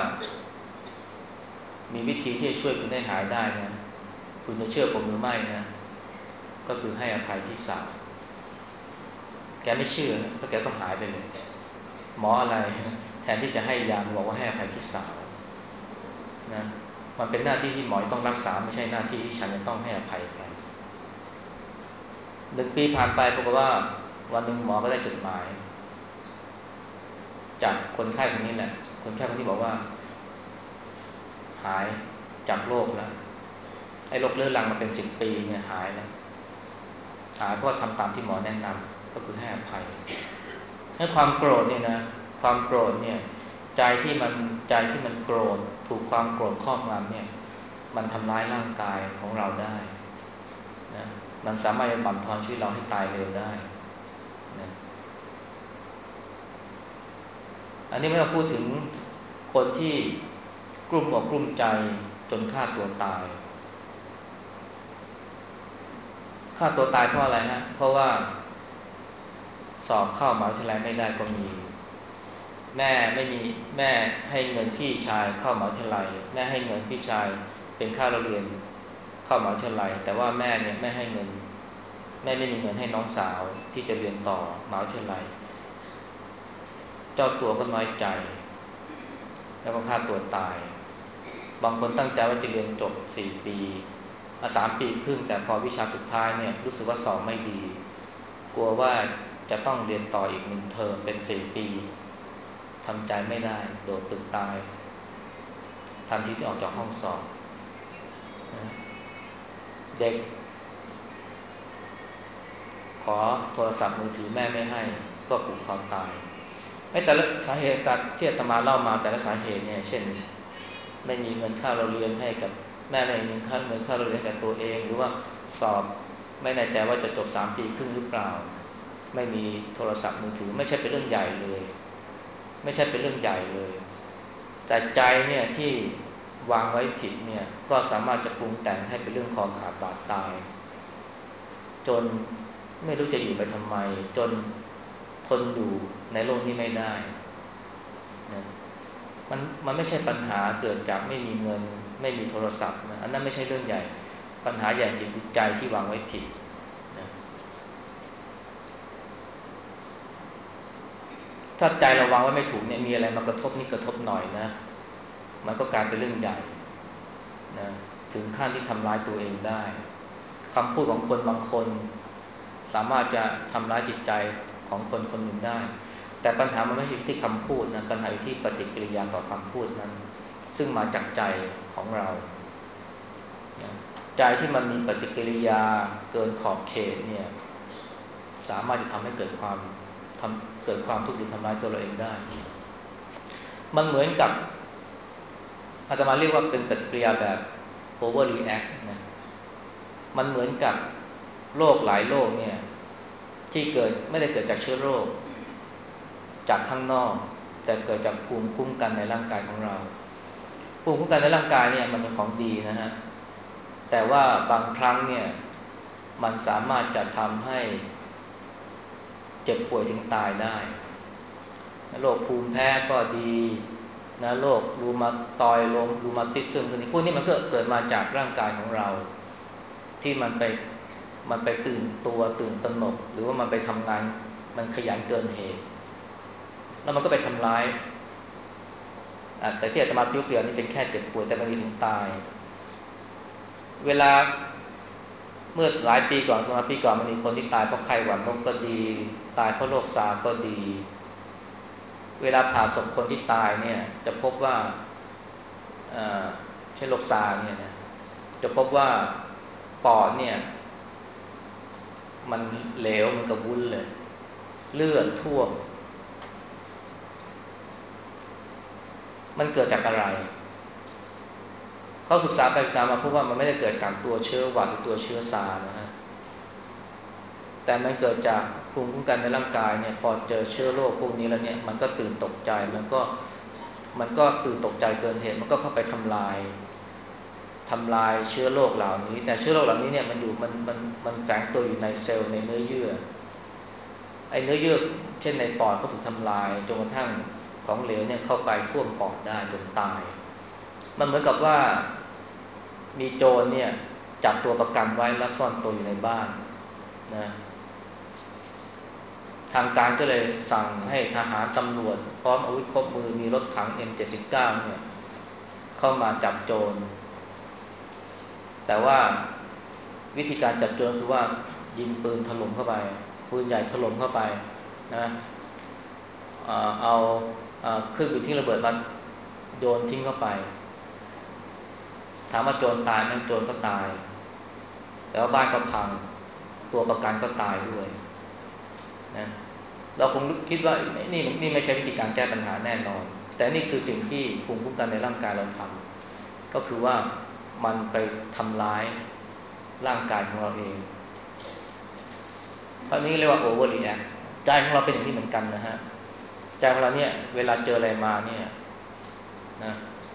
มีวิธีที่จะช่วยคุณให้หายได้นะคุณจะเชื่อผมหรือไม่นะก็คือให้อภัยพี่สาวแกไม่เชื่อเพราะแกก็หายไปเลยหมออะไรแทนที่จะให้ยาบอกว่าให้อภัยพี่สาวนะหมมันเป็นหน้าที่ที่หมอต้องรักษาไม่ใช่หน้าที่ที่ฉันจะต้องให้อภัยใครหนึ่งปีผ่านไปปรากฏว่าวันหนึ่งหมอก็ได้จดหมายจากคนไข้คนนี้แหละคนไข้คนนี้บอกว่าหายจากโรคแล้วไอ้โรคเรื้อรังมาเป็นสิบปีเนี่ยหายแล้วหายเพราะทำตามที่หมอแนะนำก็คือให้อภัยให้ความโกรธเนี่ยนะความโกรธเนี่ยใจที่มันใจที่มันโกรธถูกความโกรธครอบงำเนี่ยมันทำร้ายร่างกายของเราได้นะมันสามารถจะบั่นทอนชีวิตเราให้ตายเร็วได้นะอันนี้ไม่ต้องพูดถึงคนที่กลุ้มอกกลุ้มใจจนฆ่าตัวตายฆ่าตัวตายเพราะอะไรฮะเพราะว่าสอบเข้ามหาวิทยาลัยไม่ได้ก็มีแม่ไม่มีแม่ให้เงินพี่ชายเข้ามหาวิทยาลัยแม่ให้เงินพี่ชายเป็นค่าเรียนเข้ามหาวิทยาลัยแต่ว่าแม่เนี่ยไม่ให้เงินแม่ไม่มีเงินให้น้องสาวที่จะเรียนต่อมหาวิทยาลัยเจ้าตัวก็น้อยใจแล้วก็ฆ่าตัวตายบางคนตั้งใจว่าจะเรียนจบสี่ปีสามปีครึ่งแต่พอวิชาสุดท้ายเนี่ยรู้สึกว่าสอบไม่ดีกลัวว่าจะต้องเรียนต่ออีกหนึ่งเทอมเป็นสี่ปีทำใจไม่ได้โดดตึกตายทันทีที่ออกจากห้องสอบเด็กขอโทรศัพท์มือถือแม่ไม่ให้ก็ผูกคอตายไอ้แต่ละสาเหตุที่อาตมาเล่ามาแต่ละสาเหตุเนี่ยเช่นไม่มีเงินค่าเราเรียนให้กับแม่ไม่มีค่าเงินค่าเราเรียนให้กับตัวเองหรือว่าสอบไม่แน่ใจว่าจะจบสามปีครึ่งหรือเปล่าไม่มีโทรศัพท์มือถือไม่ใช่เป็นเรื่องใหญ่เลยไม่ใช่เป็นเรื่องใหญ่เลยแต่ใจเนี่ยที่วางไว้ผิดเนี่ยก็สามารถจะปรุงแต่งให้เป็นเรื่องคอขาดบาดตายจนไม่รู้จะอยู่ไปทำไมจนทนอยู่ในโลกนี้ไม่ได้นะมันมันไม่ใช่ปัญหาเกิดจากไม่มีเงินไม่มีโทรศัพท์นะอันนั้นไม่ใช่เรื่องใหญ่ปัญหาใหญ่จริงคือใจที่วางไว้ผิดนะถ้าใจเราวางไว้ไม่ถูกเนี่ยมีอะไรมากระทบนี่กระทบหน่อยนะมันก็กลายเป็นเรื่องใหญ่นะถึงขั้นที่ทำร้ายตัวเองได้คำพูดของคนบางคนสามารถจะทำร้ายจิตใจของคนคนหนึ่งได้แต่ปัญหามันไม่ใช่ที่คำพูดนะปัญหาอยู่ที่ปฏิกิริยาต่อคำพูดนั้นซึ่งมาจากใจของเรานะใจที่มันมีปฏิกิริยาเกินขอบเขตเนี่ยสามารถจะทำให้เกิดความทำเกิดความทุกข์หรือทำร้ายตัวเราเองได้มันเหมือนกับอาตมาเรียกว่าเป็นปฏิกิริยาแบบ overreact นะมันเหมือนกับโรคหลายโรคเนี่ยที่เกิดไม่ได้เกิดจากเชื้อโรคจากข้างนอกแต่เกิดจากภูมิคุ้มกันในร่างกายของเราภูมิคุ้มกันในร่างกายเนี่ยมันเป็นของดีนะฮะแต่ว่าบางครั้งเนี่ยมันสามารถจะทำให้เจ็บป่วยถึงตายได้โรคภูมิแพ้ก็ดีนะโรครูมาตอยด์รูมาติซึมพวกนี้พวกนี้มันก็เกิดมาจากร่างกายของเราที่มันไปมันไปตื่นตัวตื่นตระหนกหรือว่ามันไปทำงานมันขยันเกินเหตุแล้วมันก็ไปทำร้ายแต่ที่อาตมายกตัวอย่างนี้เป็นแค่เจ็บป่วยแต่มันมีถึงตายเวลาเมื่อหลายปีก่อนสองปีก่อนมันมีคนที่ตายเพราะไข้หวัดนกก็ดีตายเพราะโรคซาร์ก็ดีเวลาผ่าศพคนที่ตายเนี่ยจะพบว่าเช่นโรคซาร์เนี่ยนะจะพบว่าปอดเนี่ยมันเหลวมันกระวุ้นเลยเลือดท่วมมันเกิดจากอะไรเขาศึกษาไปศึกษามาพบว่ามันไม่ได้เกิดจากตัวเชื้อหวัดหรือตัวเชื้อซาร์นะฮะแต่มันเกิดจากภูมิคุ้มกันในร่างกายเนี่ยพอเจอเชื้อโรคพวกนี้แล้วเนี่ยมันก็ตื่นตกใจมันก็มันก็ตื่นตกใจเกินเหตุมันก็เข้าไปทำลายทำลายเชื้อโรคเหล่านี้แต่เชื้อโรคเหล่านี้เนี่ยมันอยู่มันมันมันแฝงตัวอยู่ในเซลล์ในเนื้อเยื่อไอ้เนื้อเยื่อเช่นในปอดก็ถูกทำลายจนกระทั่งของเหลวเนี่ยเข้าไปท่วมปอดได้จนตายมันเหมือนกับว่ามีโจรเนี่ยจับตัวประกันไว้แล้วซ่อนตัวอยู่ในบ้านนะทางการก็เลยสั่งให้ทหารตำรวจพร้อมอาวุธครบมือมีรถถัง เอ็ม เจ็ดสิบเก้า เนี่ยเข้ามาจับโจรแต่ว่าวิธีการจับโจรคือว่ายิงปืนถล่มเข้าไปปืนใหญ่ถล่มเข้าไปนะเอาเครื่องบินทิ้งระเบิดมาโยนทิ้งเข้าไปถามว่าโจรตายไหมโจรก็ตายแต่ว่าบ้านก็พังตัวประกันก็ตายด้วยนะเราคงคิดว่านี่นี่ไม่ใช่วิธีการแก้ปัญหาแน่นอนแต่นี่คือสิ่งที่ภูมิคุ้มกันในร่างกายเราทำก็คือว่ามันไปทำร้ายร่างกายของเราเองคราวนี้เรียกว่าโอเวอร์รีแอคใจของเราเป็นอย่างนี้เหมือนกันนะฮะใจของเราเนี่ยเวลาเจออะไรมาเนี่ยนะ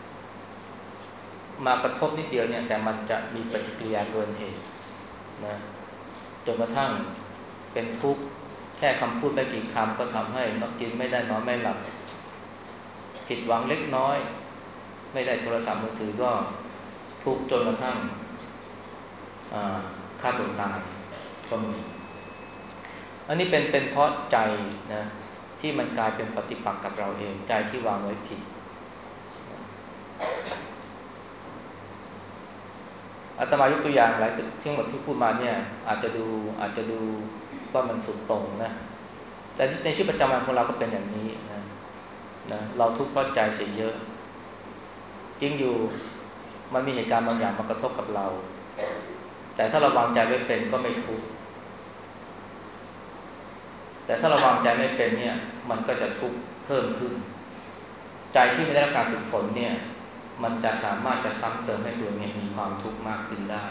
มากระทบนิดเดียวเนี่ยแต่มันจะมีปฏิกิริยาเกินเหตุนะจนกระทั่งเป็นทุกข์แค่คำพูดไม่กี่คำก็ทำให้นอนกินไม่ได้นอนไม่หลับผิดหวังเล็กน้อยไม่ได้โทรศัพท์มือถือก็ทุกข์จนกระทั่งฆ่าตัวตายก็มีอันนี้เป็นเป็นเพราะใจนะที่มันกลายเป็นปฏิปักษ์กับเราเองใจที่วางไว้ผิดอาตมายกตัวอย่างหลายทั้งหมดที่พูดมาเนี่ยอาจจะดูอาจจะดูว่ามันสุดโต่งนะแต่ในชีวิตประจำวันของเราก็เป็นอย่างนี้นะนะเราทุกข์เพราะใจเสียเยอะจริงอยู่มันมีเหตุการณ์บางอย่างมากระทบกับเราแต่ถ้าเราวางใจไว้เป็นก็ไม่ทุกข์แต่ถ้าเราวางใจไม่เป็นเนี่ยมันก็จะทุกข์เพิ่มขึ้นใจที่ไม่ได้รับการฝึกฝนเนี่ยมันจะสามารถจะซ้ำเติมให้ตัวเองมีความทุกข์มากขึ้นได้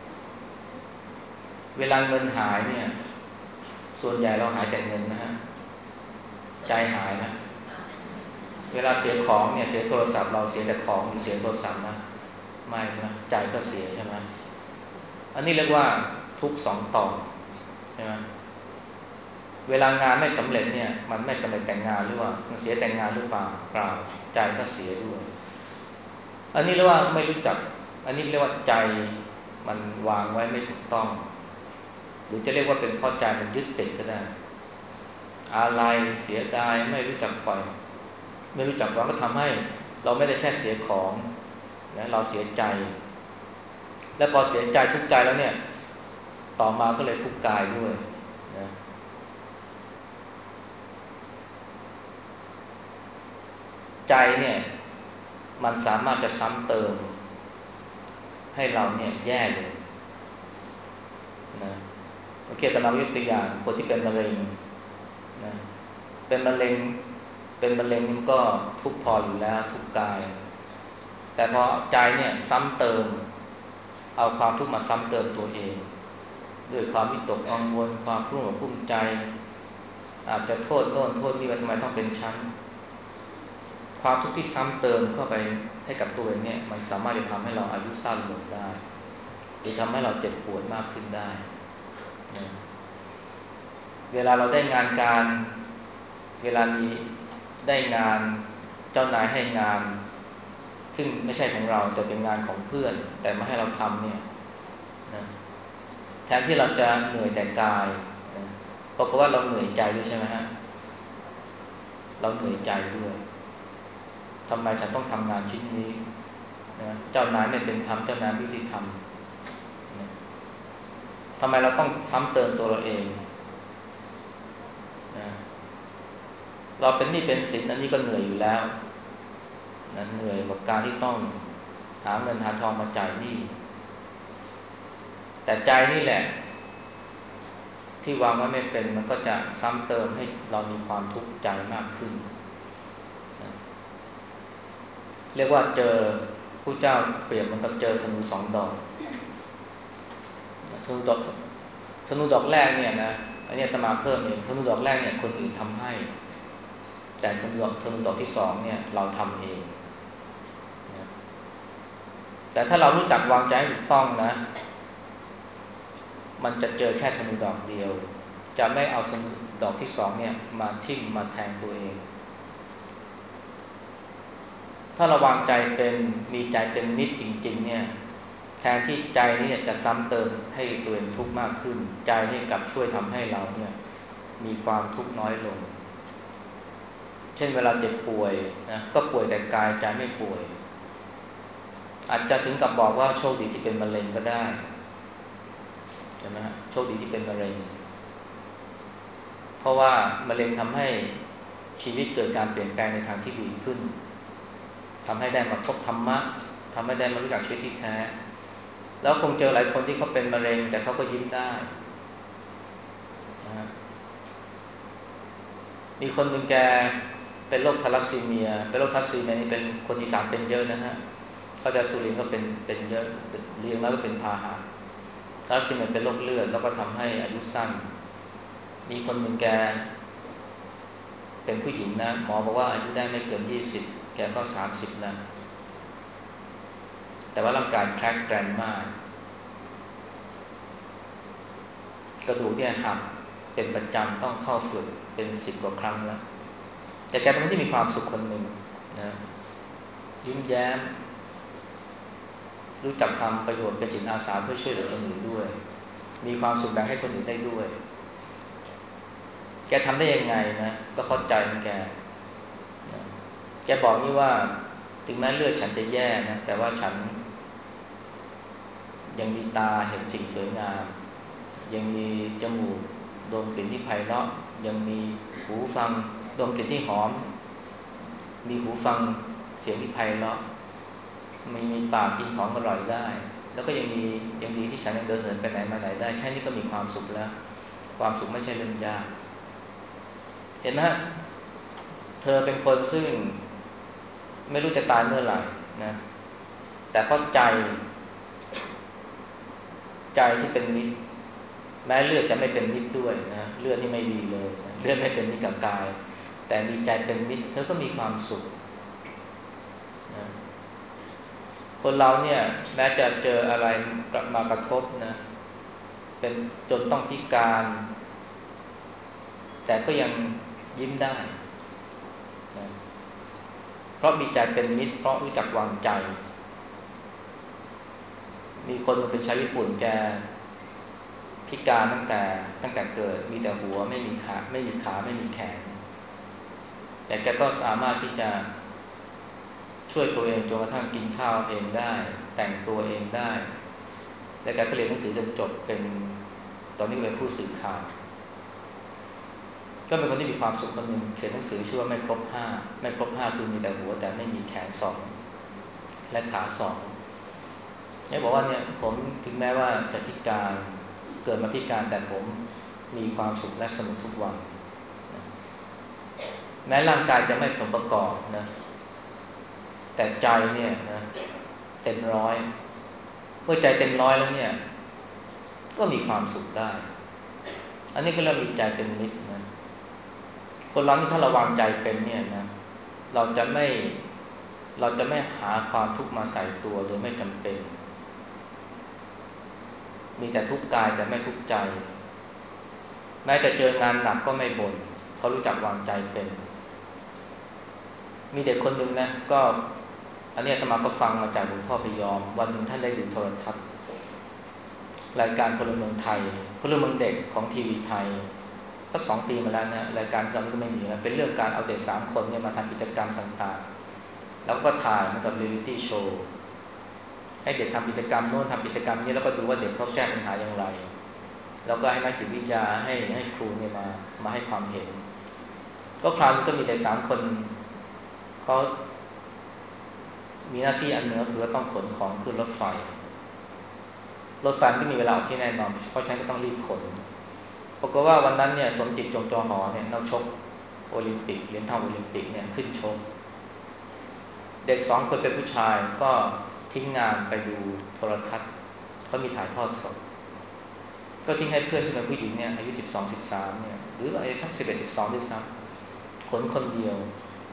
เวลาเงินหายเนี่ยส่วนใหญ่เราหายแต่เงินนะฮะใจหายนะเวลาเสียของเนี่ยเสียโทรศัพท์เราเสียแต่ของหรือเสียโทรศัพท์นะไม่นะใจก็เสียใช่ไหมอันนี้เรียกว่าทุกข์สองต่อใช่ไหมเวลางานไม่สำเร็จเนี่ยมันไม่สำเร็จแต่งงานหรือว่ามันเสียแต่งงานหรือเปล่าเปล่าใจก็เสียด้วยอันนี้เรียกว่าไม่รู้จักอันนี้เรียกว่าใจมันวางไว้ไม่ถูกต้องหรือจะเรียกว่าเป็นเพราะใจมันยึดติดก็ได้อะไรเสียดายไม่รู้จักปล่อยไม่รู้จักวางก็ทำให้เราไม่ได้แค่เสียของนะเราเสียใจแล้วพอเสียใจทุกข์ใจแล้วเนี่ยต่อมาก็เลยทุกข์กายด้วยนะใจเนี่ยมันสามารถจะซ้ำเติมให้เราเนี่ยแย่เลยนะโอเคแต่เรายกตัวอย่างคนที่เป็นมะเร็งนะเป็นมะเร็งเป็นมะเร็งมันก็ทุกข์พออยู่แล้วทุกข์กายแต่พอใจเนี่ยซ้ำเติมเอาความทุกข์มาซ้ำเติมตัวเองด้วยความวิตกกังวลความรุ่มหลงกุ้มใจอาจจะโทษโน่นโทษนี่ว่าทำไมต้องเป็นชั้นความทุกข์ที่ซ้ำเติมเข้าไปให้กับตัวเองเนี่ยมันสามารถจะทำให้เราอายุสั้นลงได้หรือทำให้เราเจ็บปวดมากขึ้นได้นะเวลาเราได้งานการเวลามีได้งานเจ้านายให้งานซึ่งไม่ใช่ของเราแต่เป็นงานของเพื่อนแต่มาให้เราทำเนี่ยนะแทนที่เราจะเหนื่อยแต่กายนะเพราะว่าเราเหนื่อยใจด้วยใช่ไหมฮะเราเหนื่อยใจด้วยทำไมฉันต้องทำงานชิ้นนี้นะเจ้านายไม่เป็นธรรมเจ้านายไม่ยุติธรรมนะทำไมเราต้องซ้ำเติมตัวเราเองนะเราเป็นหนี้เป็นสินอันนี้ก็เหนื่อยอยู่แล้วนะเหนื่อยกับการที่ต้องหาเงินหาทองมาจ่ายหนี้แต่ใจนี่แหละที่วางไว้ไม่เป็นมันก็จะซ้ำเติมให้เรามีความทุกข์ใจมากขึ้นนะเรียกว่าเจอผู้เจ้าเปรียบมันกับเจอธนูสองดอกธนูดอกธนูดอกแรกเนี่ยนะอันนี้อาตมาเพิ่มเองธนูดอกแรกเนี่ยคนอื่นทำให้แต่ธนูดอกธนูดอกที่สองเนี่ยเราทำเองนะแต่ถ้าเรารู้จักวางใจถูกต้องนะมันจะเจอแค่ธนูดอกเดียวจะไม่เอาธนูดอกที่สองเนี่ยมาทิ่มมาแทงตัวเองถ้าเราวางใจเป็นมีใจเป็นมิตรจริงๆเนี่ยแทนที่ใจนี่จะซ้ำเติมให้ตัวเองทุกข์มากขึ้นใจนี่กลับช่วยทำให้เราเนี่ยมีความทุกข์น้อยลงเช่นเวลาเจ็บป่วยนะก็ป่วยแต่กายใจไม่ป่วยอาจจะถึงกับบอกว่าโชคดีที่เป็นมะเร็งก็ได้ใช่ไหมฮะโชคดีที่เป็นมะเร็งเพราะว่ามะเร็งทำให้ชีวิตเกิดการเปลี่ยนแปลงในทางที่ดีขึ้นทำให้ได้มาพบธรรมะทำให้ได้มารู้จักชีวิตที่แท้แล้วคงเจอหลายคนที่เขาเป็นมะเร็งแต่เขาก็ยิ้มได้นะฮะมีคนหนึ่งแกเป็นโรคทาลัสซีเมียเป็นโรคทาลัสซีเมียนี่เป็นคนอีสานเป็นเยอะนะฮะเขาจะสุรินทร์ก็เป็นเป็นเยอะเลี้ยงแล้วก็เป็นพาหะทาลัสซีเมียเป็นโรคเลือดแล้วก็ทำให้อายุสั้นมีคนหนึ่งแกเป็นผู้หญิงนะหมอบอกว่าอายุได้ไม่เกินยี่สิบแกก็สามสิบแล้วแต่ว่าร่างกายแข็งแกร่งมากกระดูกเนี่ยหักเป็นประจำต้องเข้าฝึกเป็นสิบกว่าครั้งแล้วแต่แกเป็นคนที่มีความสุขคนหนึ่งนะยิ้มแย้มรู้จักทำประโยชน์เป็นจิตอาสาเพื่อช่วยเหลือคนอื่นด้วยมีความสุขแบ่งให้คนอื่นได้ด้วยแกทำได้ยังไงนะก็เข้าใจของแกนะแกบอกนี่ว่าถึงแม้เลือดฉันจะแย่นะแต่ว่าฉันยังมีตาเห็นสิ่งสวยงามยังมีจมูกดมกลิ่นที่ไพเราะยังมีหูฟังดมกลิ่นที่หอมมีหูฟังเสียงที่ไพเราะมีมีปากกินของอร่อยได้แล้วก็ยังมียังดีที่ฉันยังเดินเหินไปไหนมาไหนได้แค่นี้ก็มีความสุขแล้วความสุขไม่ใช่เรื่องยากเห็นไหมเธอเป็นคนซึ่งไม่รู้จะตายเมื่อไหร่นะแต่เพราะใจใจที่เป็นมิตรแม้เลือดจะไม่เป็นมิตรด้วยนะเลือดนี่ไม่ดีเลยนะเลือดไม่เป็นมิตรกับกายแต่มีใจเป็นมิตรเธอก็มีความสุขนะคนเราเนี่ยแม้จะเจออะไรมากระทบนะเป็นจนต้องพิการแต่ก็ยังยิ้มได้นะเพราะมีใจเป็นมิตรเพราะรู้จักวางใจมีคนเป็นชาวญี่ปุ่นแกพิการตั้งแต่ตั้งแต่เกิดมีแต่หัวไม่มีขาไม่มีขาไม่มีแขนแต่แกก็สามารถที่จะช่วยตัวเองจนกระทั่งกินข้าวเองได้แต่งตัวเองได้และแกก็เรียนหนังสือจนจบเป็นตอนนี้เป็นผู้สื่อข่าวก็เป็นคนที่มีความสุขคนหนึ่งเขียนหนังสือชื่อว่าไม่ครบห้าไม่ครบห้าคือมีแต่หัวแต่ไม่มีแขนสองและขาสองเนี่ยบอกว่าเนี่ยผมถึงแม้ว่าจะพิการเกิดมาพิการแต่ผมมีความสุขและสนุกทุกวันแม้ร่างกายจะไม่สมประกอบนะแต่ใจเนี่ยนะเต็มร้อยเมื่อใจเต็มร้อยแล้วเนี่ยก็มีความสุขได้อันนี้ก็เรามีใจเป็นมิตรนะคนเราที่ถ้าเราวางใจเป็นเนี่ยนะเราจะไม่เราจะไม่หาความทุกข์มาใส่ตัวโดยไม่จำเป็นมีแต่ทุกข์กายแต่ไม่ทุกข์ใจแม้จะเจองานหนักก็ไม่บ่นเขารู้จักวางใจเป็นมีเด็กคนหนึ่งนะก็อันนี้อาตมาก็ฟังมาจากหลวงพ่อพยอมวันหนึ่งท่านได้ดูโทรทัศน์รายการพลเมืองไทยพลเมืองเด็กของทีวีไทยสักสองปีมาแล้วนะรายการที่เราก็ไม่มีแล้วเป็นเรื่องการเอาเด็กสามคนเนี่ยมาทำกิจกรรมต่างๆแล้วก็ถ่ายเหมือนกับเรียลิตี้โชว์ให้เด็กทำกิจกรรมโน้นทำกิจกรรมนี้แล้วก็ดูว่าเด็กเขาแก้ปัญหาอย่างไรแล้วก็ให้นักจิตวิทยาให้ให้ครูเนี่ยมามาให้ความเห็นก็คราวนี้ก็มีเด็กสามคนเขามีหน้าที่อันหนึ่งก็คือว่าต้องขนของขึ้นรถไฟรถไฟไม่มีเวลาออกที่แน่นอนเพราะฉะนั้นก็ต้องรีบขนปรากฏว่าวันนั้นเนี่ยสมจิตจงจอหอเนี่ยนักชกโอลิมปิกเหรียญทองโอลิมปิกเนี่ยขึ้นชกเด็กสองคนเป็นผู้ชายก็ทิ้งงานไปดูโทรทัศน์เขามีถ่ายทอดสดก็ทิ้งให้เพื่อนซึ่งเป็นผู้หญิงเนี่ยอายุสิบสองสิบสามเนี่ยหรืออายุสักสิบเอ็ดสิบสองด้วยซ้ำขนคนเดียว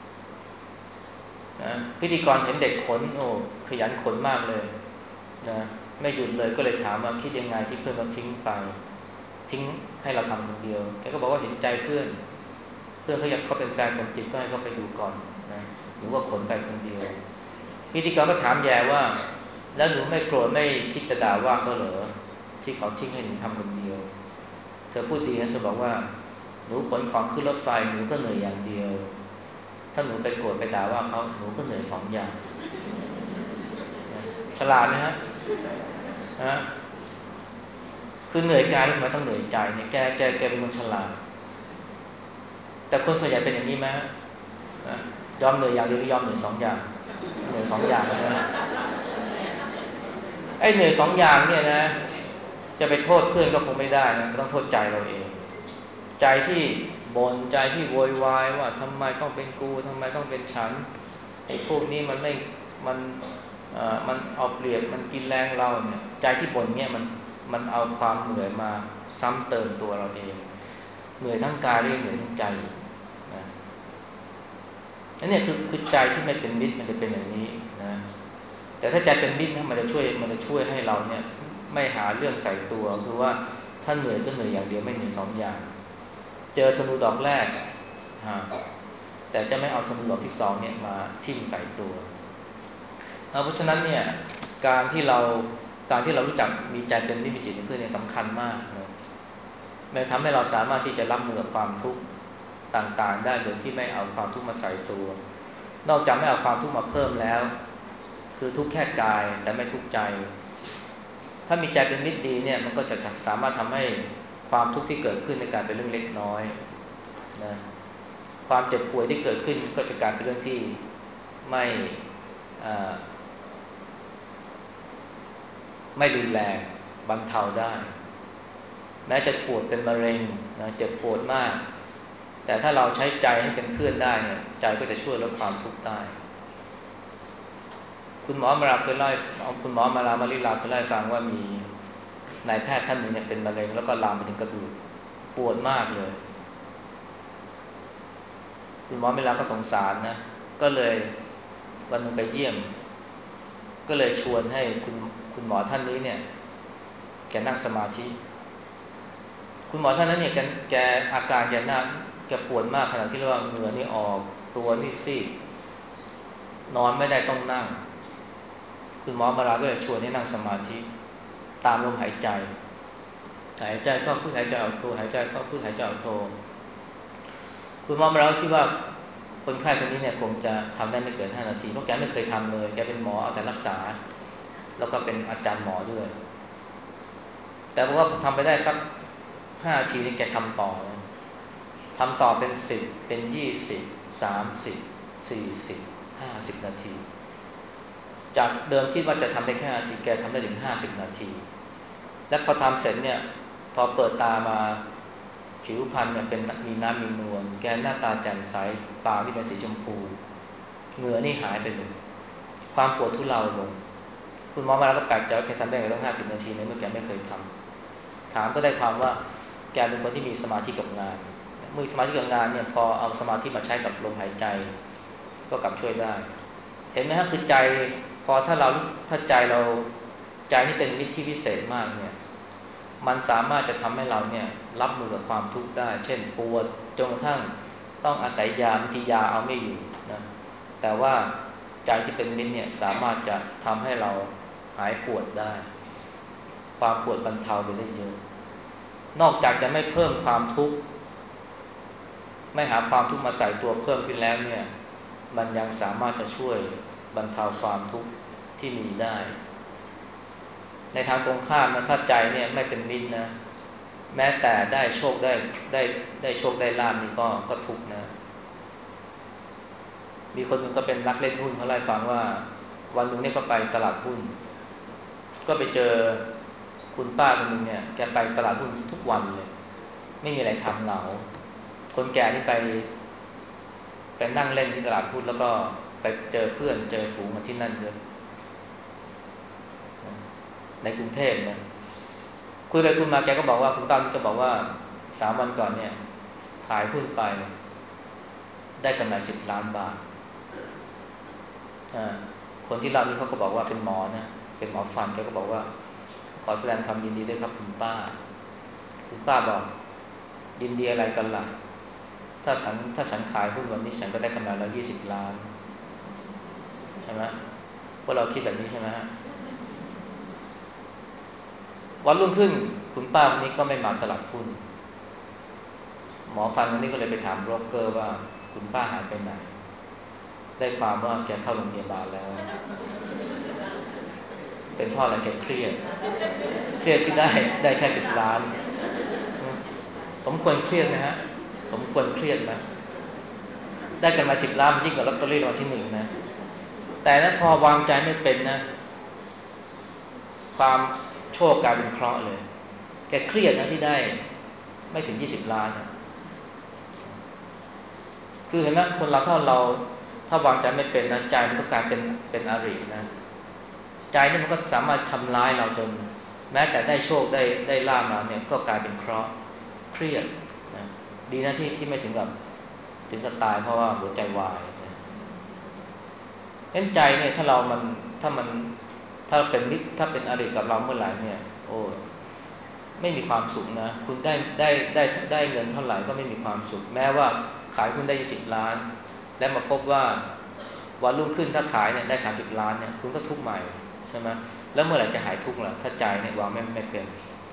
นะพิธีกรเห็นเด็กขนโอ้ขยันขนมากเลยนะไม่หยุดเลยก็เลยถามว่าคิดยังไงที่เพื่อนเขาทิ้งไปทิ้งให้เราทำคนเดียวแกก็บอกว่าเห็นใจเพื่อนเพื่อนเขาอยากเขาเป็นแฟนสมจิตก็ให้เขาไปดูก่อนนะหรือว่าขนไปคนเดียวพิธีกรก็ถามแย่ว่าแล้วหนูไม่โกรธไม่คิดจะด่าว่าเขาเหรอที่เขาทิ้งให้หนูทำคนเดียวเธอพูดดีนะเธอบอกว่าหนูขนของขึ้นรถไฟหนูก็เหนื่อยอย่างเดียวถ้าหนูไปโกรธไปด่าว่าเขาหนูก็เหนื่อยสองอย่างฉลาดไหมฮะฮะคือเหนื่อยกายแล้วทำไมต้องเหนื่อยใจเนี่ยแกแกแกเป็นคนฉลาดแต่คนส่วนใหญ่เป็นอย่างนี้ไหมนะยอมเหนื่อยอย่างเดียวหรือยอมเหนื่อยสองอย่างเหนื่อยสองอย่างนะไอ้เหนื่อยสองอย่างเนี่ยนะจะไปโทษเพื่อนก็คงไม่ได้นะต้องโทษใจเราเองใจที่บ่นใจที่โวยวายว่าทำไมต้องเป็นกูทำไมต้องเป็นฉันไอ้พวกนี้มันไม่มันเอ่อมันเอาเปรียบมันกินแรงเราเนี่ยใจที่บ่นเนี่ยมันมันเอาความเหนื่อยมาซ้ำเติมตัวเราเองเหนื่อยทั้งกายและเหนื่อยทั้งใจนะนั่นเนี่ยคือคือใจที่ไม่เป็นมิตรมันจะเป็นอย่างนี้นะแต่ถ้าใจเป็นมิตรนะมันจะช่วยมันจะช่วยให้เราเนี่ยไม่หาเรื่องใส่ตัวคือว่าถ้าเหนื่อยก็เหนื่อยอย่างเดียวไม่เหนื่อยสองอย่างเจอธนูดอกแรกแต่จะไม่เอาธนูดอกที่สองเนี่ยมาทิ่มใส่ตัวเพราะฉะนั้นเนี่ยการที่เราการที่เรารู้จักมีใจเป็นมิตรมีจิตเป็นเพื่อนเนี่ยสำคัญมากนะมันทำให้เราสามารถที่จะรับมือกับความทุกข์ต่างๆได้โดยที่ไม่เอาความทุกข์มาใส่ตัวนอกจากไม่เอาความทุกข์มาเพิ่มแล้วคือทุกข์แค่กายแต่ไม่ทุกข์ใจถ้ามีใจเป็นมิตรดีเนี่ยมันก็จะสามารถทำให้ความทุกข์ที่เกิดขึ้นในการเป็นเรื่องเล็กน้อยนะความเจ็บป่วยที่เกิดขึ้นก็จะกลายเป็นเรื่องที่ไม่ไม่รุนแรงบรรเทาได้แม้จะปวดเป็นมะเร็งนะเจ็บปวดมากแต่ถ้าเราใช้ใจให้เป็นเพื่อนได้เนี่ยใจก็จะช่วยลดความทุกข์ได้คุณหมอมาลาเคยเล่าคุณหมอมาลามาริลาเคยเล่าให้ฟังว่ามีนายแพทย์ท่านหนึ่งเนี่ยเป็นมะเร็งแล้วก็ลามไปถึงกระดูกปวดมากเลยคุณหมอมาริลาก็สงสารนะก็เลยวันนึงไปเยี่ยมก็เลยชวนให้คุณคุณหมอท่านนี้เนี่ยแกนั่งสมาธิคุณหมอท่านนั้นเนี่ยแกแกอาการแกหน้าแกปวดมากขนาดที่ว่าเหงื่อนี่ออกตัวนี่ซีดนอนไม่ได้ต้องนั่งคุณหมอมาลาก็เลยชวนให้นั่งสมาธิตามลมหายใจหายใจเข้าพุทหายใจออกโทหายใจเข้าพุทหายใจออกโทคุณหมอมาลาคิดว่าคนไข้คนนี้เนี่ยคงจะทำได้ไม่เกินห้านาทีเพราะแกไม่เคยทำเลยแกเป็นหมอเอาแต่รักษาแล้วก็เป็นอาจารย์หมอด้วยแต่พอทำไปได้สักห้านาทีนี่แกทำต่อนะทำต่อเป็นสิบเป็นยี่สิบสามสิบสี่สิบห้าสิบนาทีจากเดิมคิดว่าจะทำได้แค่นาทีแกทำได้ถึงห้าสิบนาทีและพอทำเสร็จเนี่ยพอเปิดตามาผิวพรรณเนี่ยเป็นมีน้ำมีนวลแกหน้าตาแจ่มใสปากที่เป็นสีชมพูเหงื่อนี่หายไปเลยความปวดทุเลาลงคุณหมอมาแล้วก็แปลกใจว่าแกทำได้ไงต้องห้าสิบนาทีเนี่ยเมื่อแกไม่เคยทำถามก็ได้ความว่าแกเป็นคนที่มีสมาธิกับงานมือสมาธิกับงานเนี่ยพอเอาสมาธิมาใช้กับลมหายใจก็กลับช่วยได้เห็นไหมฮะคือใจพอถ้าเราถ้าใจเราใจนี่เป็นมิตรที่พิเศษมากเนี่ยมันสามารถจะทำให้เราเนี่ยรับมือกับความทุกข์ได้เช่นปวดจนกระทั่งต้องอาศัยยาบางทียาเอาไม่อยู่นะแต่ว่าใจที่เป็นมิตรเนี่ยสามารถจะทำให้เราหายปวดได้ความปวดบรรเทาไปได้เยอะนอกจากจะไม่เพิ่มความทุกข์ไม่หาความทุกข์มาใส่ตัวเพิ่มขึ้นแล้วเนี่ยมันยังสามารถจะช่วยบรรเทาความทุกข์ที่มีได้ในทางตรงข้ามนะถ้าใจเนี่ยไม่เป็นมิตรนะแม้แต่ได้โชคได้ได้ได้โชคได้ลาภนี่ก็ก็ทุกข์นะมีคนหนึ่งก็เป็นนักเล่นหุ้นเขาเล่าให้ฟังว่าวันหนึ่งเนี่ยก็ไปตลาดหุ้นก็ไปเจอคุณป้าคนหนึ่งเนี่ยแกไปตลาดหุ้นทุกวันเลยไม่มีอะไรทำเหงาคนแก่นี่ไปไปนั่งเล่นที่ตลาดหุ้นแล้วก็ไปเจอเพื่อนเจอฝูงมาที่นั่นเยอะในกรุงเทพนะคุยไปคุยมาแกก็บอกว่าคุณป้าก็บอกว่าสามวันก่อนเนี่ยขายหุ้นไปได้กำไรสิบล้านบาทคนที่เล่านี้เขาก็บอกว่าเป็นหมอนะเป็นหมอฟันแกก็บอกว่าขอแสดงความยินดีด้วยครับคุณป้าคุณป้าบอกยินดีอะไรกันล่ะถ้าฉันถ้าฉันขายหุ้นวันนี้ฉันก็ได้กำไรแล้วยี่สิบล้านใช่ไหมพวกเราคิดแบบนี้ใช่ไหมฮะวันรุ่งขึ้นคุณป้าคนนี้ก็ไม่มาตลาดหุ้นหมอฟันคนนี้ก็เลยไปถามโบรกเกอร์ว่าคุณป้าหายไปไหนได้ความว่าแกเข้าโรงพยาบาลแล้วเป็นเพราะอะไรแกเครียดเครียดที่ได้ได้แค่สิบล้านสมควรเครียดไหมฮะสมควรเครียดไหมได้กันมาสิบล้านมันยิ่งกว่าลอตเตอรี่รางวัลที่หนึ่งนะแต่ถ้าพอวางใจไม่เป็นนะความโชคกลายเป็นเคราะห์เลยแกเครียดนะที่ได้ไม่ถึงยี่สิบล้านนะคือเห็นไหมคนเราถ้าเราถ้าวางใจไม่เป็นนะใจมันก็กลายเป็นเป็นอรินะใจนี่มันก็สามารถทำร้ายเราจนแม้แต่ได้โชคได้ได้ลาภมาเนี่ยก็กลายเป็นเคราะห์เครียดนะดีนะที่ที่ไม่ถึงกับถึงกับตายเพราะว่าหัวใจวายนะเห็นใจเนี่ยถ้าเรามันถ้ามันถ้าเป็นมิตรถ้าเป็นอริกับเราเมื่อไหร่เนี่ยโอ้ไม่มีความสุขนะคุณได้ได้ได้ได้เงินเท่าไหร่ก็ไม่มีความสุขแม้ว่าขายคุณได้ยี่สิบล้านและมาพบว่าวันรุ่งขึ้นถ้าขายเนี่ยได้สามสิบล้านเนี่ยคุณก็ทุกข์ใหม่ใช่ไหมแล้วเมื่อไหร่จะหายทุกข์ล่ะถ้าใจเนี่ยวางไม่ไม่เป็น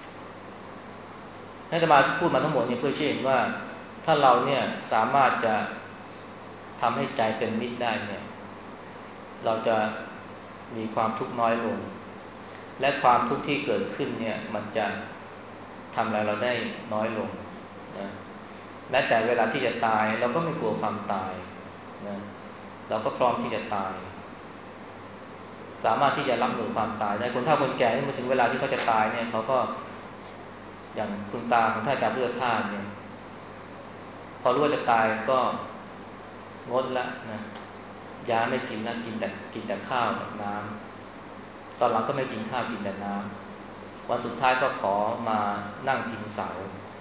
ให้อาตมาพูดมาทั้งหมดเนี่ยเพื่อชี้เห็นว่าถ้าเราเนี่ยสามารถจะทำให้ใจเป็นมิตรได้เนี่ยเราจะมีความทุกข์น้อยลงและความทุกข์ที่เกิดขึ้นเนี่ยมันจะทำอะไรเราได้น้อยลงนะแม้แต่เวลาที่จะตายเราก็ไม่กลัวความตายนะเราก็พร้อมที่จะตายสามารถที่จะรับมือความตายได้คนเฒ่าคนแก่ที่มาถึงเวลาที่เขาจะตายเนี่ยเขาก็อย่างคุณตาของท่านอาจารย์พุทธทาสเนี่ยพอรู้ว่าจะตายก็งดละนะยาไม่กินนะกินแต่กินแต่ข้าวกับน้ำตอนหลังก็ไม่กินข้าวกินแต่น้ำวันสุดท้ายก็ขอมานั่งพิงเสา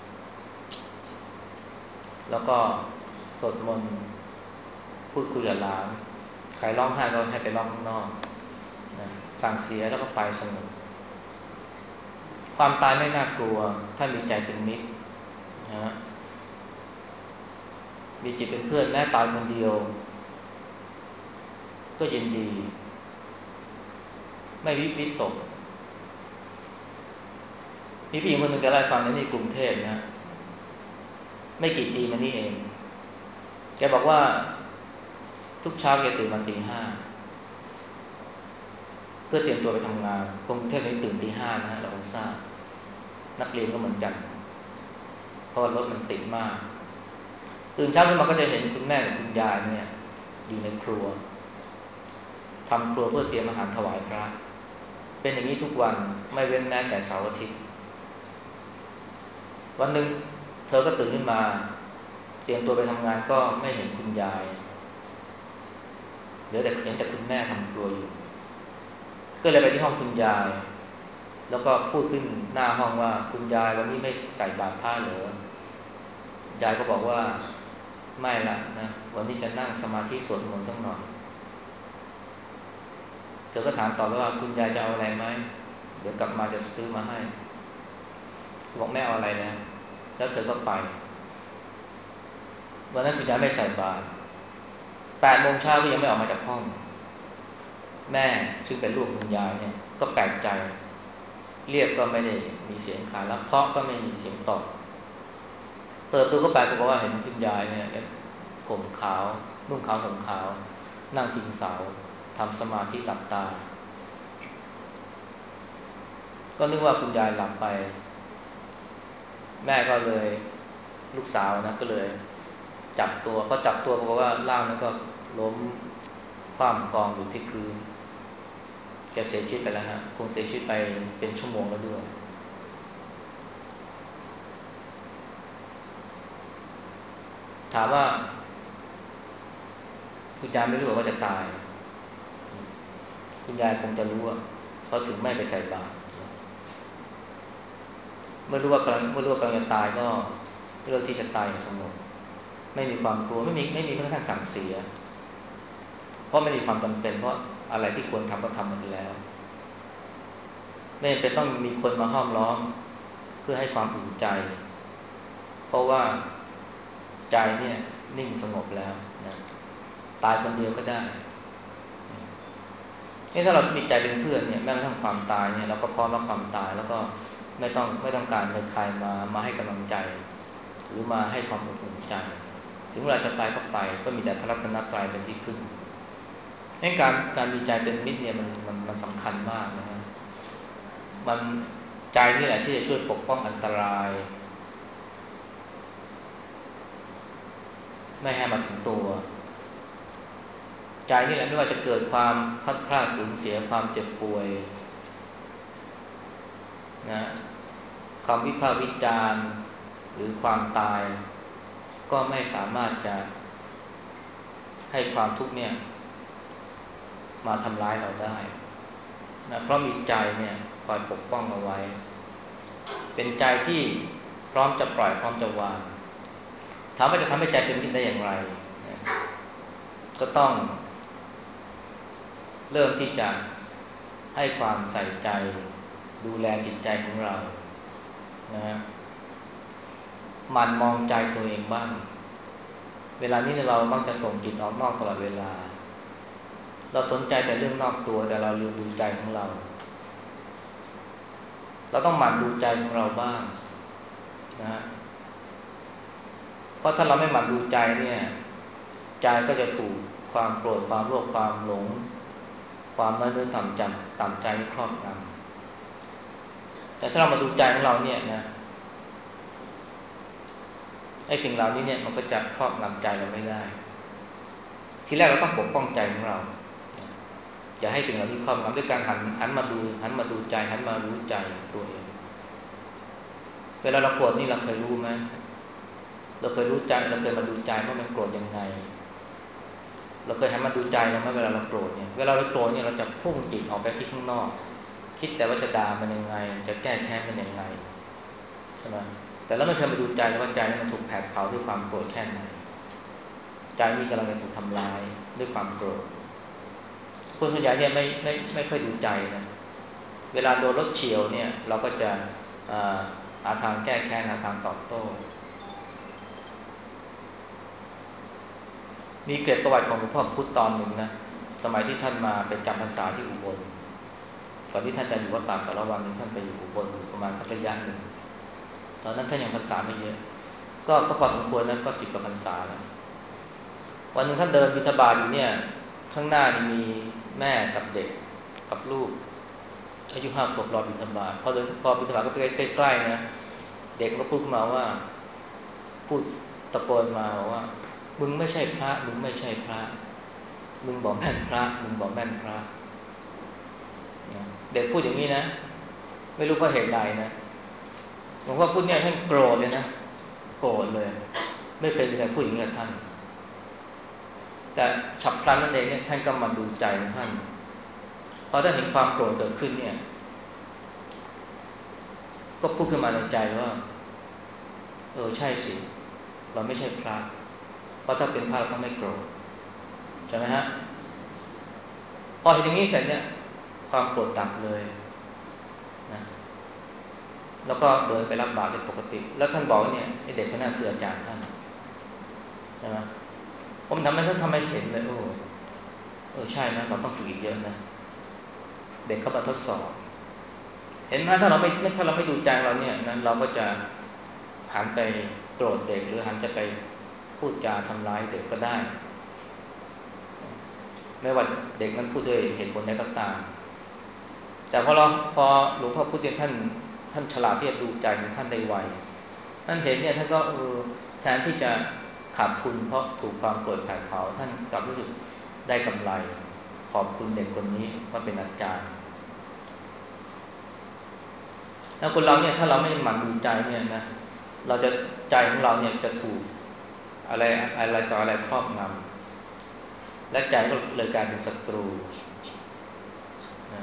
แล้วก็สวดมนต์พูดคุยกับหลานใครร้องไห้ก็ให้ไปร้องข้างนอกนะสั่งเสียแล้วก็ไปสงบความตายไม่น่ากลัวถ้ามีใจเป็นมิตรนะมีจิตเป็นเพื่อนแม้ตายคนเดียวก็ยินดีไม่วิวิตกมีผู้หญิงคนหนึ่งแกเล่าให้ฟังในนี่กรุงเทพนะไม่กี่ปีมานี่เองแกบอกว่าทุกเช้าแกตื่นมาตีห้าเพื่อเตรียมตัวไปทำงานกรุงเทพนี้ตื่นตีห้านะเราคงทราบนักเรียนก็เหมือนกันเพราะรถมันติดมากตื่นเช้าขึ้นมาก็จะเห็นคุณแม่กับคุณยายเนี่ยอยู่ในครัวทำครัวเพื่อเตรียมอาหารถวายพระเป็นอย่างนี้ทุกวันไม่เว้นแม้แต่เสาร์อาทิตย์วันหนึ่งเธอก็ตื่นขึ้นมาเตรียมตัวไปทำงานก็ไม่เห็นคุณยายเหลือแต่เห็นแต่คุณแม่ทำครัวอยู่ก็เลยไปที่ห้องคุณยายแล้วก็พูดขึ้นหน้าห้องว่าคุณยายวันนี้ไม่ใส่บาตรผ้าเหรอยายก็บอกว่าไม่ละนะวันนี้จะนั่งสมาธิสวดมนต์สักหน่อยเธอก็ถามต่อว่าคุณยายจะเอาอะไรไหมเดี๋ยวกลับมาจะซื้อมาให้บอกไม่เอาอะไรนะแล้วเธอก็ไปวันนั้นคุณยายไม่ใส่บาตรแปดโมงเช้าก็ยังไม่ออกมาจากห้องแม่ซึ่งเป็นลูกคุณยายเนี่ยก็แปลกใจเรียกก็ไม่ได้มีเสียงขานรับเคาะก็ไม่มีเสียงตอบเปิดตัวก็ไปปรากฏว่าเห็นคุณยายเนี่ยผมขาวนุ่งขาวห่มขาวนั่งพิงเสาทำสมาธิหลับตาก็นึกว่าคุณยายหลับไปแม่ก็เลยลูกสาวนะก็เลยจับตัวพอจับตัวปรากฏว่าร่างนั้นก็ล้มคว่ำกองอยู่ที่พื้นแกเสียชีวิตไปแล้วฮะคงเสียชีวิตไปเป็นชั่วโมงแล้วด้วยถามว่าคุณยายไม่รู้ว่าจะตายคุณยายคงจะรู้ว่าเขาถึงไม่ไปใส่บาตรเมื่อรู้ว่ากำลังเมื่อรู้ว่ากำลังจะตายก็เลือกที่จะตายอย่างสงบไม่มีความกลัวไม่มีไม่มีแม้กระทั่งสั่งเสียเพราะไม่มีความจำเป็นเพราะอะไรที่ควรทำก็ทำหมดแล้วไม่จำเป็นต้องมีคนมาห้อมล้อมเพื่อให้ความอุ่นใจเพราะว่าใจเนี่ยนิ่งสงบแล้วนะตายคนเดียวก็ได้นี่ถ้าเรามีใจเป็นเพื่อนเนี่ยแม้กระทั่งความตายเนี่ยเราก็พร้อมรับความตายแล้วก็ไม่ต้องไม่ต้องการใครมามาให้กำลังใจหรือมาให้ความอบอุ่นใจถึงเวลาจะไปก็ไปก็มีแต่พระรัตนตรัยเป็นที่พึ่งให้การการมีใจเป็นมิตรเนี่ยมันมันมันสำคัญมากนะฮะมันใจนี่แหละที่จะช่วยปกป้องอันตรายไม่ให้มาถึงตัวใจนี่แหละไม่ว่าจะเกิดความพลัดพรากสูญเสียความเจ็บป่วยนะความวิพากษ์วิจารณ์หรือความตายก็ไม่สามารถจะให้ความทุกข์เนี่ยมาทำร้ายเราได้นะเพราะมีใจเนี่ยคอยปกป้องเอาไว้เป็นใจที่พร้อมจะปล่อยพร้อมจะวางถามว่าจะทำให้ใจเป็นมิตรได้อย่างไรก็ต้องเริ่มที่จะให้ความใส่ใจดูแลจิตใจของเรานะมันมองใจตัวเองบ้างเวลานี้เรามักจะส่งจิตออกนอกตลอดเวลาเราสนใจแต่เรื่องนอกตัวแต่เราลืมดูใจของเราเราต้องหมั่นดูใจของเราบ้างนะเพราะถ้าเราไม่หมั่นดูใจเนี่ยใจก็จะถูกความโกรธความโลภความหลงความน้อยเนื้อต่ำใจต่ำใจครอบงำแต่ถ้าเรามาดูใจของเราเนี่ยนะไอ้สิ่งเหล่านี้เนี่ยมันก็จะครอบงำใจเราไม่ได้ทีแรกเราต้องปกป้องใจของเราอย่าให้สิ่งเหล่านี้ครอบงำด้วยการหันหันมาดูหันมาดูใจหันมารู้ใจตัวเองเวลาเราโกรธนี่เราเคยรู้ไหมเราเคยรู้ใจเราเคยมาดูใจว่ามันโกรธยังไงเราเคยหันมาดูใจเราไหมเวลาเราโกรธเนี่ยเวลาเราโกรธเนี่ยเราจะพุ่งจิตออกไปที่ข้างนอกคิดแต่ว่าจะด่ามันยังไงจะแก้แค้นมันยังไงใช่ไหมแต่เราไม่เคยมาดูใจว่าใจนั้นมันถูกแผดเผาด้วยความโกรธแค่ไหนใจนี้กำลังจะถูกทำลายด้วยความโกรธคนส่วนใหญ่เนี่ยไม่ไม่ไม่ค่อยดูใจนะเวลาโดนรถเฉียวเนี่ยเราก็จะหาทางแก้แค้นหาทางตอบโต้มีเกร็ดประวัติของหลวงพ่อพุธตอนหนึ่งนะสมัยที่ท่านมาไปจำพรรษาที่อุบลก่อนที่ท่านจะอยู่วัดป่าสารวัตรท่านไปอยู่อุบลประมาณสักระยะหนึ่งตอนนั้นท่านยังพรรษาไม่เยอะก็ก็พอสมควรแล้วก็สิบกว่าพรรษาแล้ววันหนึ่งท่านเดินบิณฑบาตอยู่เนี่ยข้างหน้านี่มีแม่กับเด็กกับลูกอายุห้าขวบรอบิณฑบาตพอเดินพอบิณฑบาตก็ไปใกล้ๆนะเด็กก็พูดมาว่าพูดตะโกนมาว่ามึงไม่ใช่พระมึงไม่ใช่พระมึงบอกแม่นพระมึงบอกแม่นพระเด็กพูดอย่างนี้นะไม่รู้เพราะเหตุใดนะหลวงพ่อพูดเนี่ยท่านโกรธเลยนะโกรธเลยไม่เคยมีใครพูดอย่างนี้กับท่านแต่ฉับพลันนั่นเองเนี่ยท่านก็มาดูใจของท่านพอท่านเห็นความโกรธเกิดขึ้นเนี่ยก็พูดขึ้นมาในใจว่าเออใช่สิเราไม่ใช่พระเพราะถ้าเป็นพระเราต้องไม่โกรธใช่ไหมฮะพอเห็นอย่างนี้เสร็จเนี่ยความโกรธดับเลยนะแล้วก็เดินไปรับบาตรเป็นปกติแล้วท่านบอกว่าเนี่ยไอ้เด็กคนนั้นคืออาจารย์ท่านใช่ไหมผมทำให้ท่านทำให้เห็นเลยโอ้เออใช่นะเราต้องฝึกอีกเยอะนะเด็กเข้ามาทดสอบเห็นไหมถ้าเราไม่ถ้าเราไม่ดูใจเราเนี่ยนั้นเราก็จะหันไปโกรธเด็กหรือหันจะไปพูดจาทำร้ายเด็กก็ได้ไม่ว่าเด็กนั้นพูดด้วยเหตุผลใดก็ตามแต่พอเราพอหลวงพ่อพุธเนี่ยท่านท่านฉลาดที่จะดูใจของท่านได้ไวท่านเห็นเนี่ยท่านก็เออแทนที่จะขาดทุนเพราะถูกความโกรธแผดเผาท่านกลับรู้สึกได้กำไรขอบคุณเด็กคนนี้ว่าเป็นอาจารย์แล้วคนเราเนี่ยถ้าเราไม่หมั่นดูใจเนี่ยนะเราจะใจของเราเนี่ยจะถูกอะไรอะไรต่ออะไรครอบงำและใจก็เลยกลายเป็นศัตรูนะ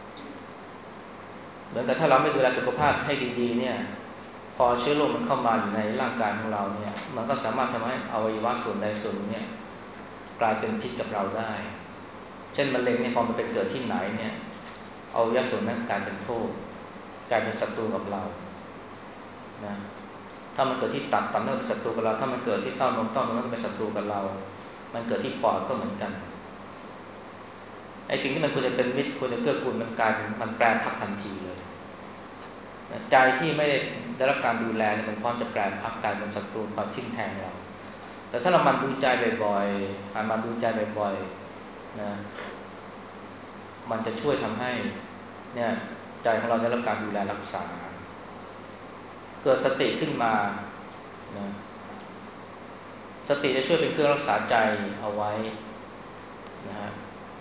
เหมือนกับถ้าเราไม่ดูแลสุขภาพให้ดีๆเนี่ยพอเชื้อโรคมันเข้ามาอยู่ในร่างกายของเราเนี่ยมันก็สามารถทำให้อวัยวะส่วนใดส่วนหนึ่งเนี่ยกลายเป็นพิษกับเราได้เช่นมะเร็งเนี่ยพอมันไปเกิดที่ไหนเนี่ยอวัยวะส่วนนั้นกลายเป็นโทษกลายเป็นศัตรูกับเรานะถ้ามันเกิดที่ตับตับนั่นเป็นศัตรูกับเราถ้ามันเกิดที่เต้านมเต้านมนั่นเป็นศัตรูกับเรามันเกิดที่ปอดก็เหมือนกันไอ้สิ่งที่มันควรจะเป็นมิตรควรจะเกื้อกูลมันกลายเป็นมันแปรพักทันทีเลยใจที่ไม่ได้ได้รับการดูแลเนี่ยมันพร้อมจะแปรพักกลายเป็นศัตรูความทิ่มแทงเราแต่ถ้าเรามันดูใจบ่อยๆหันมาดูใจบ่อยๆนะมันจะช่วยทำให้เนี่ยใจของเราได้รับการดูแลรักษาเกิดสติขึ้นมานะสติจะช่วยเป็นเครื่องรักษาใจเอาไว้นะฮะ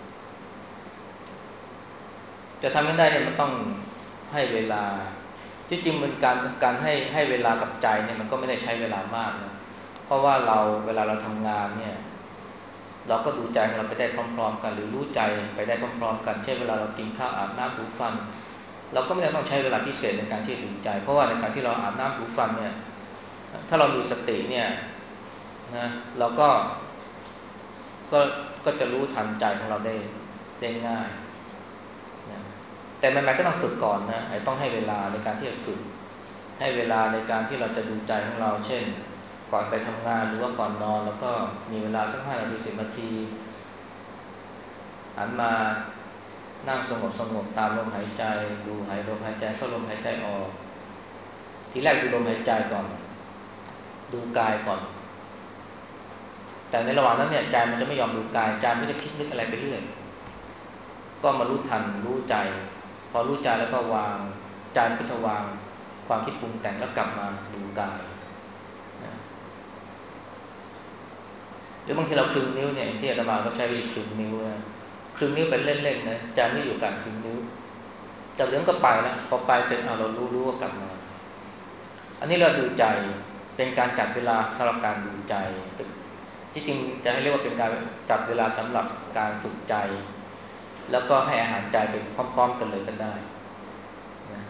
จะทำให้ได้เนี่ยมันต้องให้เวลาที่จริงมันการการให้ให้เวลากับใจเนี่ยมันก็ไม่ได้ใช้เวลามากนะเพราะว่าเราเวลาเราทำงานเนี่ยเราก็ดูใจของเราไปได้พร้อมๆกันหรือรู้ใจไปได้พร้อมๆกันเช่นเวลาเรากินข้าวอาบน้ำถูฟันเราก็ไม่ได้ต้องใช้เวลาพิเศษในการที่จะดูใจเพราะว่าในการที่เราอาบน้ำถูฟันเนี่ยถ้าเรามีสติเนี่ยนะเราก็ก็ก็จะรู้ทันใจของเราได้ได้ง่ายนะแต่ใหม่ๆก็ต้องฝึกก่อนนะไอ้ต้องให้เวลาในการที่จะฝึกให้เวลาในการที่เราจะดูใจของเราเช่นก่อนไปทำงานหรือว่าก่อนนอนแล้วก็มีเวลาสักห้านาทีสิบนาทีหันมานั่งสงบสงบตามลมหายใจดูหายลมหายใจเข้าลมหายใจออกทีแรกดูลมหายใจก่อนดูกายก่อนแต่ในระหว่างนั้นเนี่ยใจมันจะไม่ยอมดูกายใจมันจะคิดนึกอะไรไปเรื่อยก็มารู้ทันรู้ใจพอรู้ใจแล้วก็วางใจมันก็จะวางความคิดปรุงแต่งแล้วกลับมาดูกายนะหรือบางทีเราคลึงนิ้วเนี่ยที่อาตมาก็ใช้วิธีคลึงนิ้วนะคลึงนิ้วเป็นเล่นๆนะใจไม่อยู่กับคลึงนิ้วจากนั้นก็ไปแล้วพอไปเสร็จเอาเรารู้รู้ก็กลับมาอันนี้เราดูใจเป็นการจัดเวลาสำหรับการดูใจที่จริงจะให้เรียกว่าเป็นการจัดเวลาสำหรับการฝึกใจแล้วก็ให้อาหารใจไปพร้อมๆกันเลยก็ได้นะ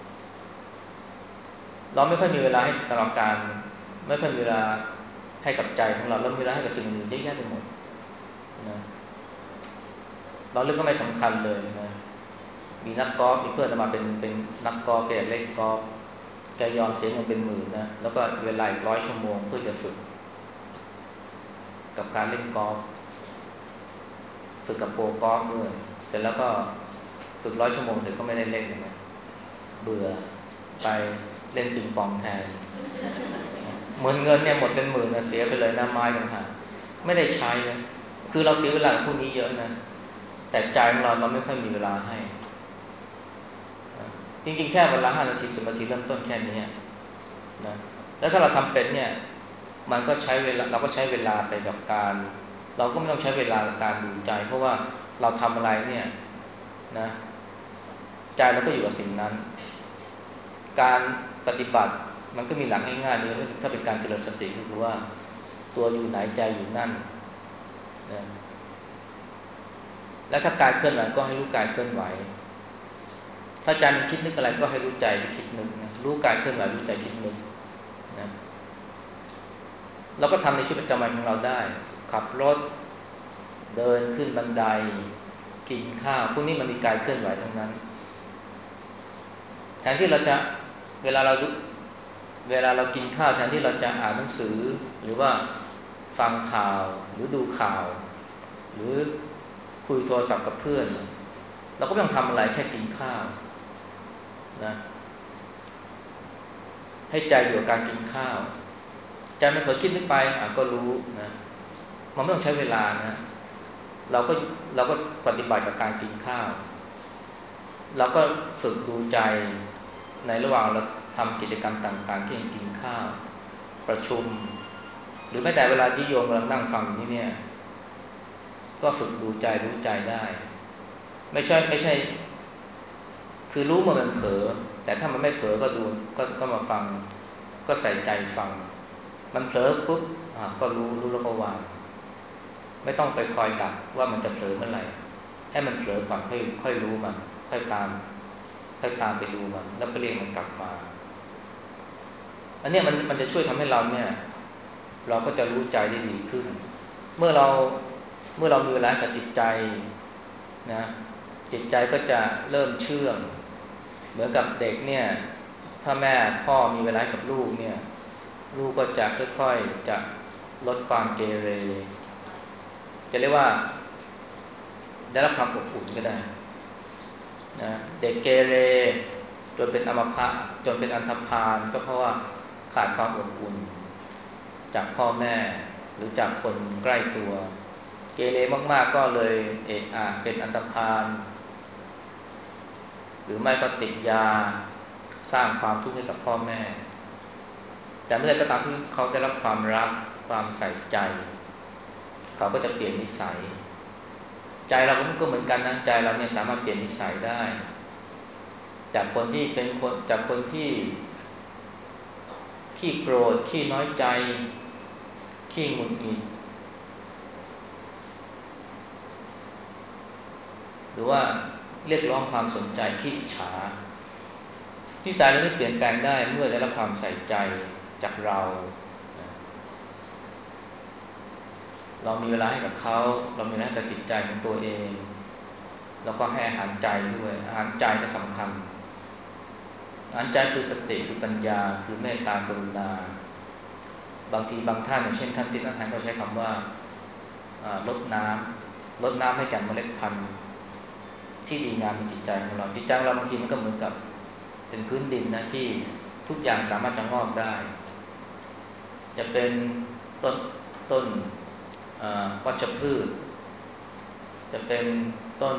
เราไม่ค่อยมีเวลาให้สำหรับการไม่ค่อยมีเวลาให้กับใจของเราเรามีเวลาให้กับสิ่งอื่นเยอะแยะไปหมดนะเราเรื่องก็ไม่สำคัญเลยนะมีนักกอล์ฟมีเพื่อนมาเป็นเป็นนักกอล์ฟแกอยากเล่นกอล์ฟแกยอมเสียเงินเป็นหมื่นนะแล้วก็เวลาอีกร้อยชั่วโมงเพื่อจะฝึกกับการเล่นกอล์ฟฝึกกับโปรกอล์ฟด้วยเสร็จแล้วก็ฝึกร้อยชั่วโมงเสร็จก็ไม่ได้เล่นเลยนะเบื่อไปเล่นปิงปองแทนเหมือนเงินเนี่ยหมดเป็นหมื่นนะเสียไปเลยนะไม้ต่างหากไม่ได้ใช้นะคือเราเสียเวลากับพวกนี้เยอะนะแต่ใจของเราเราไม่ค่อยมีเวลาให้จริงๆแค่เวลาห้านาทีสิบนาทีเริ่มต้นแค่นี้นะแล้วถ้าเราทำเป็นเนี่ยมันก็ใช้เวลาเราก็ใช้เวลาไปกับการเราก็ไม่ต้องใช้เวลากับการดูใจเพราะว่าเราทำอะไรเนี่ยนะใจเราก็อยู่กับสิ่งนั้นการปฏิบัติมันก็มีหลักง่ายๆนี่ถ้าเป็นการเจริญสติก็คือว่าตัวอยู่ไหนใจอยู่นั่นนะแล้วถ้ากายเคลื่อนไหวก็ให้รู้กายเคลื่อนไหวถ้าใจมันคิดนึกอะไรก็ให้รู้ใจที่คิดนึกนะรู้กายเคลื่อนไหวรู้ใจคิดนึกนะเราก็ทำในชีวิตประจำวันของเราได้ขับรถเดินขึ้นบันไดกินข้าวพวกนี้มันมีกายเคลื่อนไหวทั้งนั้นแทนที่เราจะเวลาเราเวลาเรากินข้าวแทนที่เราจะอ่านหนังสือหรือว่าฟังข่าวหรือดูข่าวหรือคุยโทรศัพท์กับเพื่อนเราก็ไม่ต้องทำอะไรแค่กินข้าวนะให้ใจอยู่กับการกินข้าวใจมันเผลอคิดนึกไปอ่ะก็รู้นะมันไม่ต้องใช้เวลานะเราก็เราก็ปฏิบัติกับการกินข้าวเราก็ฝึกดูใจในระหว่างเราทำกิจกรรมต่างๆที่กินข้าวประชุมหรือแม้แต่เวลาที่โยมกำลังนั่งฟังอยู่นี่เนี่ยก็ฝึกดูใจรู้ใจได้ไม่ใช่ไม่ใช่คือรู้เมื่อมันเผลอแต่ถ้ามันไม่เผลอก็ดูก็ก็มาฟังก็ใส่ใจฟังมันเผลอปุ๊บอ่ะก็รู้รู้แล้วก็วางไม่ต้องไปคอยดักว่ามันจะเผลอเมื่อไหร่ให้มันเผลอก่อนค่อยค่อยรู้มันค่อยตามค่อยตามไปดูมันแล้วก็เรียกมันกลับมาอันนี้มันมันจะช่วยทำให้เราเนี่ยเราก็จะรู้ใจได้ดีขึ้นเมื่อเราเมื่อเรามีเวลากับจิตใจนะจิตใจก็จะเริ่มเชื่องเหมือนกับเด็กเนี่ยถ้าแม่พ่อมีเวลากับลูกเนี่ยลูกก็จะค่อยๆจะลดความเกเรจะเรียกว่าได้รับความอบอุ่นก็ได้นะเด็กเกเรจนเป็นอัมพาตจนเป็นอันธพาลก็เพราะว่าขาดความอบอุ่นจากพ่อแม่หรือจากคนใกล้ตัวเกเรมากๆก็เลยเอะอะเป็นอันธพาลหรือไม่ก็ติดยาสร้างความทุกข์ให้กับพ่อแม่แต่เมื่อก็ตามที่เขาได้รับความรักความใส่ใจเขาก็จะเปลี่ยนนิสัยใจเราก็เหมือนกันนะใจเราเนี่ยสามารถเปลี่ยนนิสัยได้จากคนที่เป็นคนจากคนที่ขี้โกรธขี้น้อยใจขี้หงุดหงิดหรือว่าเรียกร้องความสนใจขี้อิจฉาที่สายเราได้เปลี่ยนแปลงได้เมื่อได้รับความใส่ใจจากเราเรามีเวลาให้กับเขาเรามีเวลาให้กับจิตใจของตัวเองแล้วก็ให้อาหารใจด้วยอาหารใจก็สำคัญอาหารใจคือสติคือปัญญาคือเมตตากรุณาบางทีบางท่านอย่างเช่นท่านที่ท่านก็ใช้คำว่าลดน้ำลดน้ำให้แก่เมล็ดพันธุ์ที่ดีงามในจิตใจของเราจิตใจของเราบางทีมันก็เหมือนกับเป็นพื้นดินนะที่ทุกอย่างสามารถจะงอกได้จะเป็นต้นต้นวัชพืชจะเป็นต้น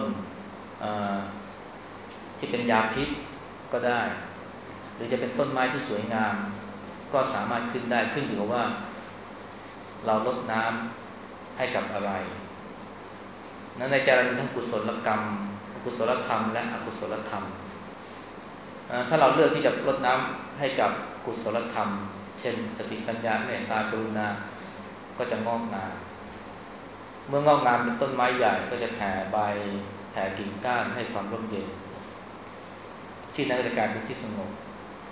ที่เป็นยาพิษก็ได้หรือจะเป็นต้นไม้ที่สวยงามก็สามารถขึ้นได้ขึ้นอยู่กับว่าเราลดน้ำให้กับอะไรนั้นในใจเรามีทั้งกุศลกรรมกุศลธรรมและอกุศลธรรมถ้าเราเลือกที่จะลดน้ำให้กับกุศลธรรมเช่นสติปัญญาเมตตากรุณาก็จะงอกงามเมื่องอกงามเป็นต้นไม้ใหญ่ก็จะแผ่ใบแผ่กิ่งก้านให้ความร่มเย็นที่นั่นก็จะกลายเป็นที่สงบ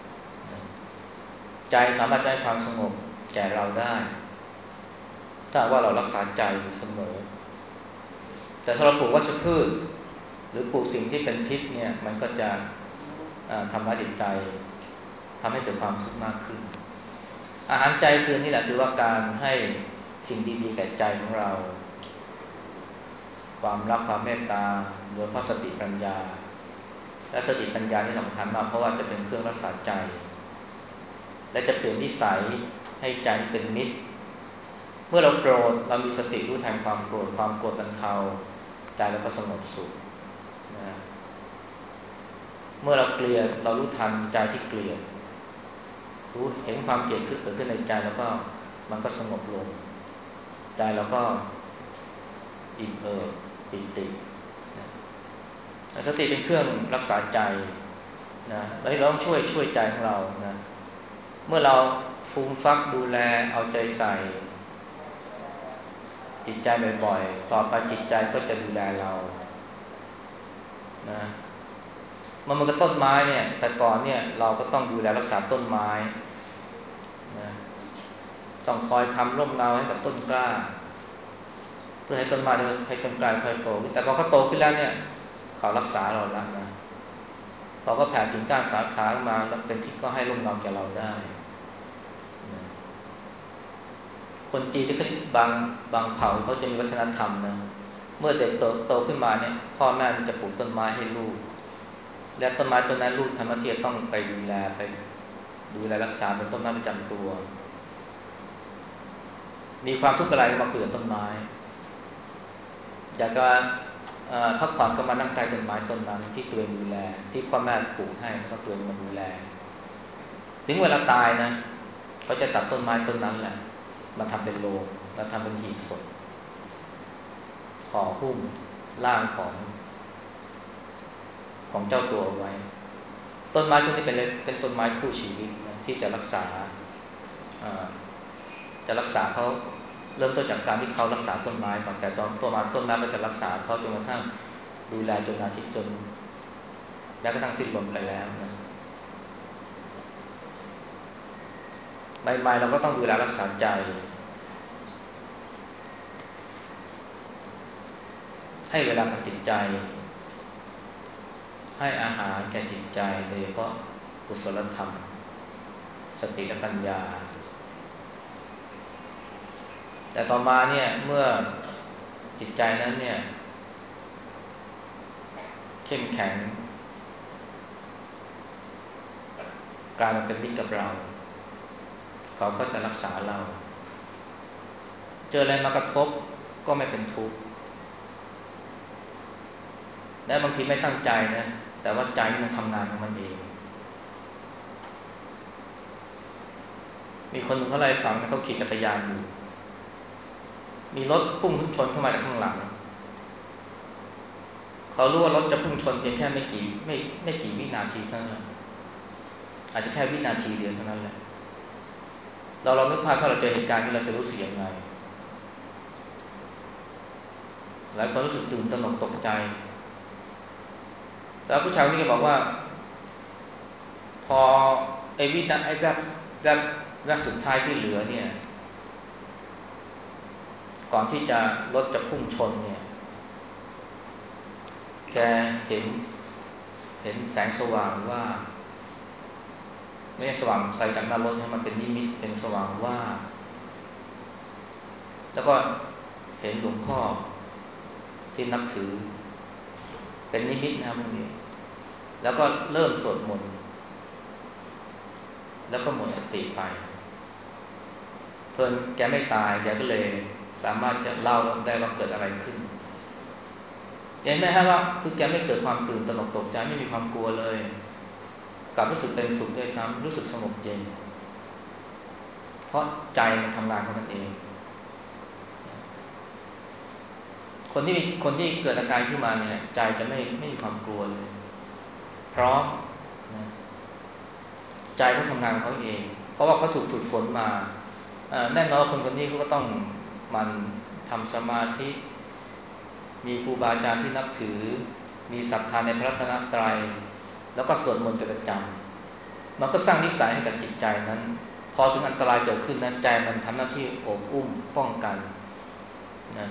ใจสามารถให้ความสงบแก่เราได้ถ้าว่าเรารักษาใจอยู่เสมอแต่ถ้าเราปลูกวัชพืชหรือปลูกสิ่งที่เป็นพิษเนี่ยมันก็จะทำร้ายจิตใจทำให้เกิดความทุกข์มากขึ้นอาหารใจคือนี่แหละคือว่าการให้สิ่งดีๆแก่ใจของเราความรักความเมตตาโดยเพราะสติปัญญาและสติปัญญานี่สำคัญมากเพราะว่าจะเป็นเครื่องรักษาใจและจะเปลี่ยนนิสัยให้ใจเป็นมิตรเมื่อเราโกรธเรามีสติรู้ทันความโกรธความโกรธบรรเทาใจเราก็สงบสุขนะเมื่อเราเกลียดเรารู้ทันใจที่เกลียดรู้เห็นความเกลียดเกิดขึ้นในใจแล้วก็มันก็สงบลงใจเราก็อิ่มเอิบปิติสติเป็นเครื่องรักษาใจนะแล้วเราต้องช่วยช่วยใจของเรานะเมื่อเราฟูมฟักดูแลเอาใจใส่จิตใจบ่อยๆต่อไปจิตใจก็จะดูแลเรานะมันมันก็ต้นไม้เนี่ยแต่ก่อนเนี่ยเราก็ต้องดูแลรักษาต้นไม้นะต้องคอยทำร่มเงาให้กับต้นกล้าเพื่อให้ต้นไม้ให้ต้นกล้าค่อยโตขึ้นแต่พอเขาโตขึ้นแล้วเนี่ยเขารักษาเราแล้วนะพอก็แผ่กิ่งก้านสาขามาแล้วเป็นที่ก็ให้ร่มเงาแก่เราได้นะคนจีนที่เขาบางบางเผ่าเขาจะมีวัฒนธรรมนะเมื่อเด็กโตโตขึ้นมาเนี่ยพ่อแม่จะปลูกต้นไม้ให้ลูกและต้นไม้ต้นนั้นลูกธรรมะที่จะต้องไปดูแลไปดูแลรักษาเป็นต้นไม้ประจำตัวมีความทุกข์อะไรก็มาคุยกับต้นไม้อยากจะพักผ่อนก็มานั่งใต้ต้นไม้ต้นนั้นที่ตัวเองดูแลที่พ่อแม่ปลูกให้แล้วก็ตัวเองมาดูแลถึงเวลาตายนะเขาจะตัดต้นไม้ต้นนั้นแหละมาทำเป็นโลงมาทำเป็นหีบศพห่อหุ้มร่างของของเจ้าตัวเอาไว้ต้นไม้ต้นนี้เป็นเป็นต้นไม้คู่ชีวิตนะที่จะรักษาจะรักษาเขาเริ่มต้นจากการที่เขารักษาต้นไม้ก่อนแต่ตอนตัวมาต้นไม้ก็จะรักษาเขาจนกระทั่งดูแลจนอาทิตย์จนแล้วก็ทั้งสิ้นลมไปแล้วนะใหม่ๆเราก็ต้องดูแลรักษาใจให้เวลากับจิตใจให้อาหารแก่จิตใจโดยเฉพาะกุศลธรรมสติและปัญญาแต่ต่อมาเนี่ยเมื่อจิตใจนั้นเนี่ยเข้มแข็งกลายมาเป็นมิตรกับเราเขาก็จะรักษาเราเจออะไรมากระทบก็ไม่เป็นทุกข์และบางทีไม่ตั้งใจนะแต่ว่าใจมันทำงานของมันเองมีคนหนึ่งเขาเลยฟังนะเขาขี่จักรยานอยู่มีรถพุ่งชนเข้ามาจากข้างหลังเขารู้ว่ารถจะพุ่งชนเพียงแค่ไม่กี่ไม่ไม่กี่วินาทีเท่านั้นอาจจะแค่วินาทีเดียวเท่านั้นแหละเราลองนึกภาพถ้าเราเจอเหตุการณ์นี้เราจะรู้สึกยังไงหลายคนรู้สึกตื่นตระหนกตกใจแล้วผู้ชายคนนี้ก็บอกว่าพอไอ้วินาไอ้แรกแรกแรกสุดท้ายที่เหลือเนี่ยก่อนที่จะรถจะพุ่งชนเนี่ยแกเห็นเห็นแสงสว่างว่าไม่ใช่สว่างไฟจากหน้ารถนะมันเป็นนิมิตเป็นสว่างว่าแล้วก็เห็นหลวงพ่อที่นับถือเป็นนิมิตนะครับพวกนี้แล้วก็เริ่มสวดมนต์แล้วก็หมดสติไปเพิ่นแกไม่ตายแกก็เลยสามารถจะเล่าได้ว่าเกิดอะไรขึ้นเห็นไหมฮะว่าคือแกไม่เกิดความตื่นตระหนกตกใจไม่มีความกลัวเลยกลับรู้สึกเป็นสุขด้วยซ้ำรู้สึกสงบเย็นเพราะใจมันทำงานของมันเองคนที่มีคนที่เกิดอาการขึ้นมาเนี่ยใจจะไม่ไม่มีความกลัวเลยพร้อมนะใจเขาทำงานเขาเองเพราะว่าเขาถูกฝึกฝนมาแน่นอนคนคนนี้เขาก็ต้องมันทำสมาธิมีครูบาอาจารย์ที่นับถือมีศรัทธาในพระรัตนตรัยแล้วก็สวดมนต์เป็นประจำมันก็สร้างนิสัยให้กับจิตใจนั้นพอถึงอันตรายเกิดขึ้นนั้นใจมันทำหน้าที่โอบอุ้มป้องกันนะ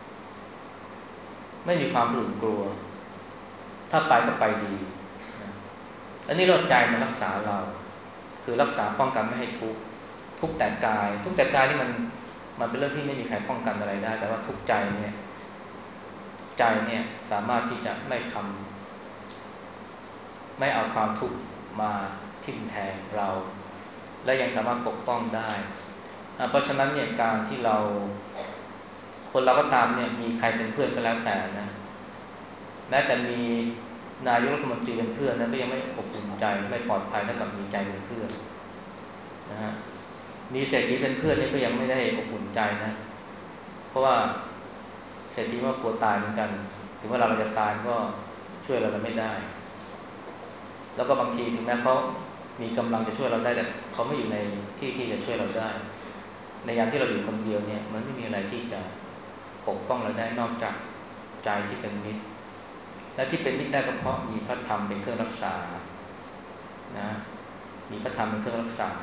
ไม่มีความตื่นกลัวถ้าไปก็ไปดีนะอันนี้เราใจมันรักษาเราคือรักษาป้องกันไม่ให้ทุกข์ทุกแต่กายทุกแต่กายนี่มันมันเป็นเรื่องที่ไม่มีใครป้องกันอะไรได้แต่ว่าทุกใจเนี่ยใจเนี่ยสามารถที่จะไม่ทำไม่เอาความทุกข์มาทิ่มแทงเราและยังสามารถปกป้องได้เพราะฉะนั้นเนี่ยการที่เราคนเราก็ตามเนี่ยมีใครเป็นเพื่อนก็แล้วแต่นะแม้แต่มีนายกรัฐมนตรีเป็นเพื่อนนะก็ยังไม่อบอุ่นใจไม่ปลอดภัยเท่ากับมีใจเป็นเพื่อนนะฮะมีเศรษฐีเป็นเพื่อนนี่ก็ยังไม่ได้อบอุ่นใจนะเพราะว่าเศรษฐีว่ากลัวตายเหมือนกันถึงเวลาเราจะตายก็ช่วยเราไม่ได้แล้วก็บางทีถึงแม้เขามีกำลังจะช่วยเราได้แต่เขาไม่อยู่ในที่ที่จะช่วยเราได้ในยามที่เราอยู่คนเดียวเนี่ยมันไม่มีอะไรที่จะปกป้องเราได้นอกจากใจที่เป็นมิตรและที่เป็นมิตรได้ก็เพราะมีพระธรรมเป็นเครื่องรักษานะมีพระธรรมเป็นเครื่องรักษา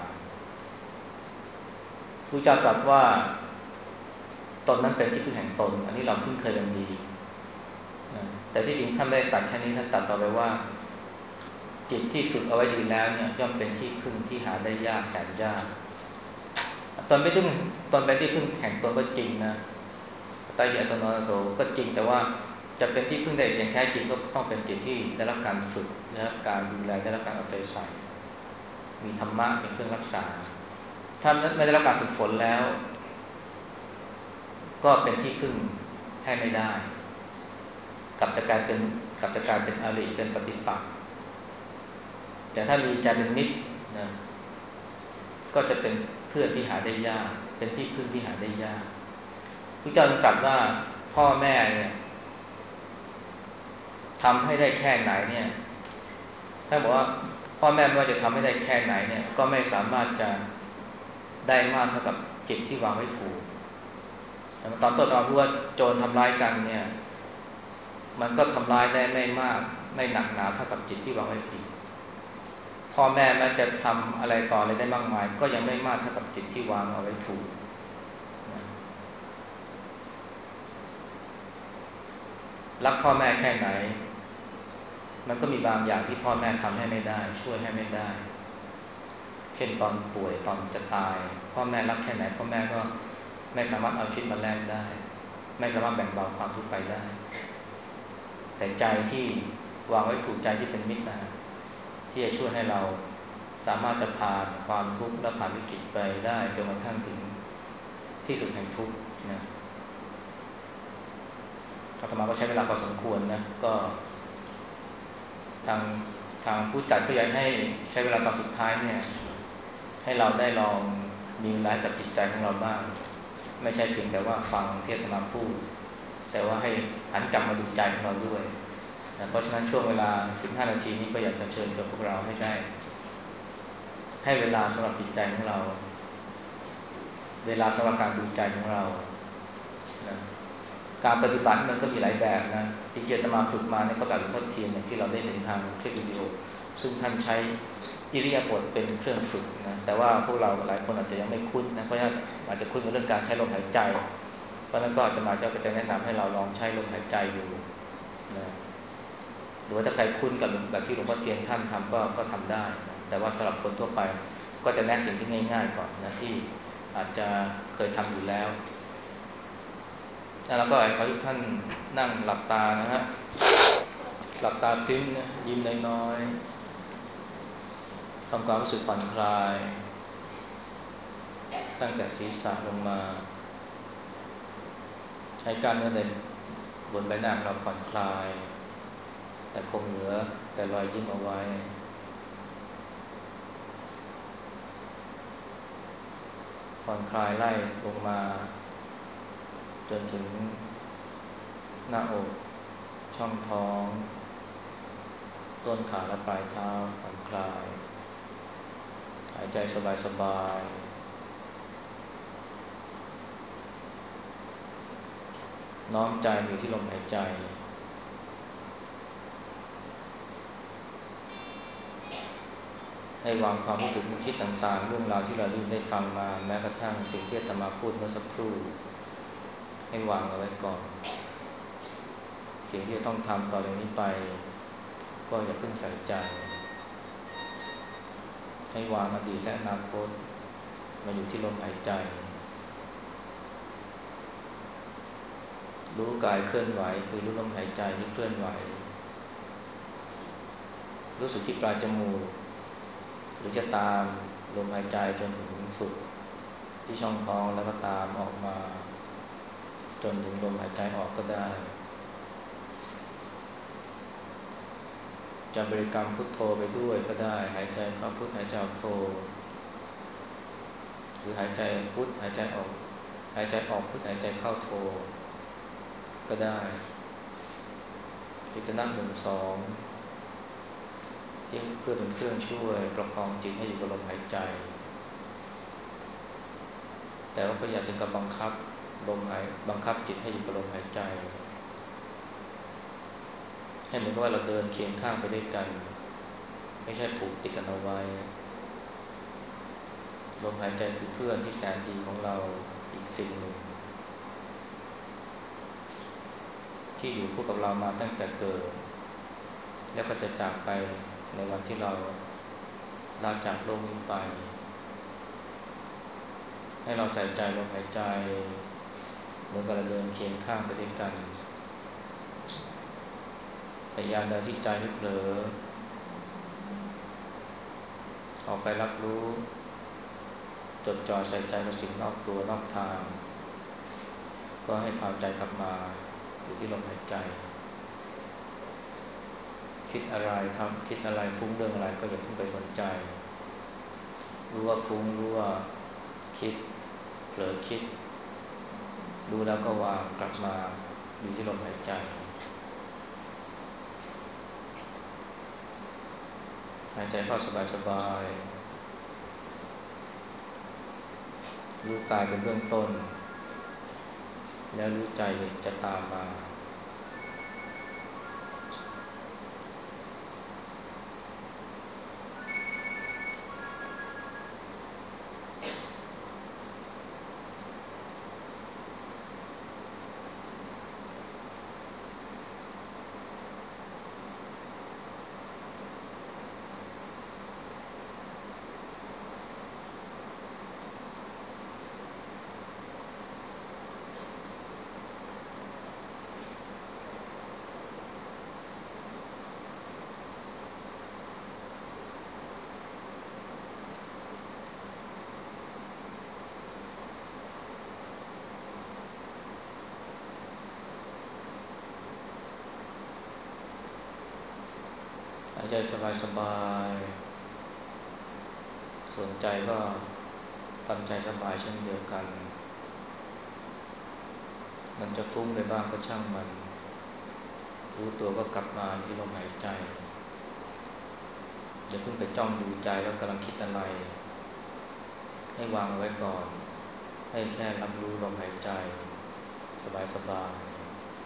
พระเจ้าตรัสว่าตนนั้นเป็นที่พึ่งแห่งตนอันนี้เราคุ้นเคยกันดีนะแต่ที่จริงท่านไม่ได้ตรัสแค่นี้ท่านตรัสต่อไปว่าจิตที่ฝึกเอาไว้ดีแล้วเนี่ยย่อมเป็นที่พึ่งที่หาได้ยากแสนยากตนไม่พึ่งตนเป็นที่พึ่งแห่งตนก็จริงนะตายะตโนโถก็จริงแต่ว่าจะเป็นที่พึ่งได้อย่างแท้จริงก็ต้องเป็นจิตที่ได้รับการฝึกได้รับการดูแลได้รับการเอาใจใส่มีธรรมะเป็นเครื่องรักษาถ้าไม่ได้รับการฝึกฝนแล้วก็เป็นที่พึ่งให้ไม่ได้กลับจะกลายเป็นกลับจะกลายเป็นอริเป็นปฏิปักษ์แต่ถ้ามีใจเป็นมิตรนะก็จะเป็นเพื่อนที่หาได้ยากเป็นที่พึ่งที่หาได้ยากพระเจ้าตรัสว่าพ่อแม่เนี่ยทำให้ได้แค่ไหนเนี่ยถ้าบอกว่าพ่อแม่ไม่ว่าจะทำให้ได้แค่ไหนเนี่ยก็ไม่สามารถจะได้มากเท่ากับจิตที่วางไว้ถูกตอนต้นเราพูดว่าโจรทำร้ายกันเนี่ยมันก็ทำร้ายได้ไม่มากไม่หนักหนาเท่ากับจิตที่วางไว้ผิดพ่อแม่แม้จะทำอะไรต่ออะไรได้มากมายก็ยังไม่มากเท่ากับจิตที่วางเอาไว้ถูกรักพ่อแม่แค่ไหนมันก็มีบางอย่างที่พ่อแม่ทำให้ไม่ได้ช่วยให้ไม่ได้เช่นตอนป่วยตอนจะตายพ่อแม่รักแค่ไหนพ่อแม่ก็ไม่สามารถเอาชีวิตมาแลกได้ไม่สามารถแบ่งเบาความทุกข์ไปได้แต่ใจที่วางไว้ถูกใจที่เป็นมิตรนะที่จะช่วยให้เราสามารถจะผ่านความทุกข์และผ่านวิกฤตไปได้จนกระทั่งถึงที่สุดแห่งทุกข์นะอาตมาก็ใช้เวลาพอสมควรนะก็ทางทางผู้จัดก็อยากให้ใช้เวลาตอนสุดท้ายเนี่ยให้เราได้ลองมีเวลากับจิตใจของเราบ้างไม่ใช่เพียงแต่ว่าฟังเทศนาพูดแต่ว่าให้หันกลับมาดูใจของเราด้วยนะเพราะฉะนั้นช่วงเวลาสิบห้านาทีนี้ก็อยากจะเชิญชวนพวกเราให้ได้ให้เวลาสำหรับจิตใจของเราเวลาสำหรับการดูใจของเรานะการปฏิบัติมันก็มีหลายแบบนะที่เจตมาฝึกมาเนี่ยก็แบบหลวงพ่อเทียนอย่างที่เราได้เห็นทางคลิปวิดีโอซึ่งท่านใช้อิริยาบถเป็นเครื่องฝึกนะแต่ว่าพวกเราหลายคนอาจจะยังไม่คุ้นนะเพราะฉะนั้นอาจจะคุ้นกับเรื่องการใช้ลมหายใจเพราะนั้นก็อาจจะมาเจ้าก็จะแนะนำให้เราลองใช้ลมหายใจดูนะหรือว่าถ้าใครคุ้นกับแบบที่หลวงพ่อเทียนท่านทำก็ก็ทำได้นะแต่ว่าสำหรับคนทั่วไปก็จะแนะสิ่งที่ง่ายๆก่อนนะที่อาจจะเคยทำอยู่แล้วแล้วก็ขอให้ทุกท่านนั่งหลับตานะฮะหลับตาพริ้มนะยิ้มน้อยๆทำความรู้สึกผ่อนคลายตั้งแต่ศีรษะลงมาใช้กล้ามเนื้อในบนใบหน้าของเราผ่อนคลายแต่คงเหลือแต่รอยยิ้มเอาไว้ผ่อนคลายไล่ลงมาจนถึงหน้าอกช่องท้องต้นขาและปลายเท้าผ่อนคลายหายใจสบายๆน้อมใจอยู่ที่ลมหายใจให้วางความรู้สึกนึกคิดต่างๆเรื่องราวที่เราได้ฟังมาแม้กระทั่งสิ่งที่อาตมาพูดเมื่อสักครู่ให้วางเอาไว้ก่อนสิ่งที่จะต้องทำต่อจากนี้ไปก็อย่าเพิ่งใส่ใจให้วางอดีตและอนาคตมาอยู่ที่ลมหายใจรู้กายเคลื่อนไหวคือรู้ลมหายใจที่เคลื่อนไหวรู้สึกที่ปลายจมูกหรือจะตามลมหายใจจนถึงสุดที่ช่องท้องแล้วก็ตามออกมาจนถึงลมหายใจออกก็ได้จะบริกรรมพุทโธไปด้วยก็ได้หายใจเข้าพุทหายใจออกโธหรือหายใจพุทหายใจออกหายใจออกพุทหายใจเข้าโธก็ได้พิจารณาหนึ่งสองที่เพื่อเป็นเครื่องช่วยประคองจิตให้อยู่กับลมหายใจแต่ว่าก็อย่าถึงกับบังคับลมหายบังคับจิตให้อยู่กับลมหายใจให้เหมือนกับว่าเราเดินเคียงข้างไปด้วยกันไม่ใช่ผูกติดกันเอาไว้ลมหายใจคือเพื่อนที่แสนดีของเราอีกสิ่งหนึ่งที่อยู่คู่กับเรามาตั้งแต่เกิดแล้วก็จะจากไปในวันที่เราลาจากโลกนี้ไปให้เราใส่ใจลมหายใจเหมือนกับเราเดินเคียงข้างไปด้วยกันแต่ยามใดที่ใจไม่เผลอออกไปรับรู้จดจ่อใส่ใจกับสิ่งนอกตัวนอกทางก็ให้พาใจกลับมาอยู่ที่ลมหายใจคิดอะไรทำคิดอะไรฟุ้งเรื่องอะไรก็อย่าเพิ่งไปสนใจรู้ว่าฟุ้งรู้ว่าคิดเผลอคิดรู้แล้วก็วางกลับมาอยู่ที่ลมหายใจหายใจเข้าสบายๆรู้กายเป็นเบื้องต้นแล้วรู้ใจจะตามมาใจสบายๆส่วนใจก็ทำใจสบายเช่นเดียวกันมันจะฟุ้งไปบ้างก็ช่างมันรู้ตัวก็กลับมาที่ลมหายใจอย่าเพิ่งไปจ้องดูใจว่ากำลังคิดอะไรให้วางเอาไว้ก่อนให้แค่รับรู้ลมหายใจสบายๆ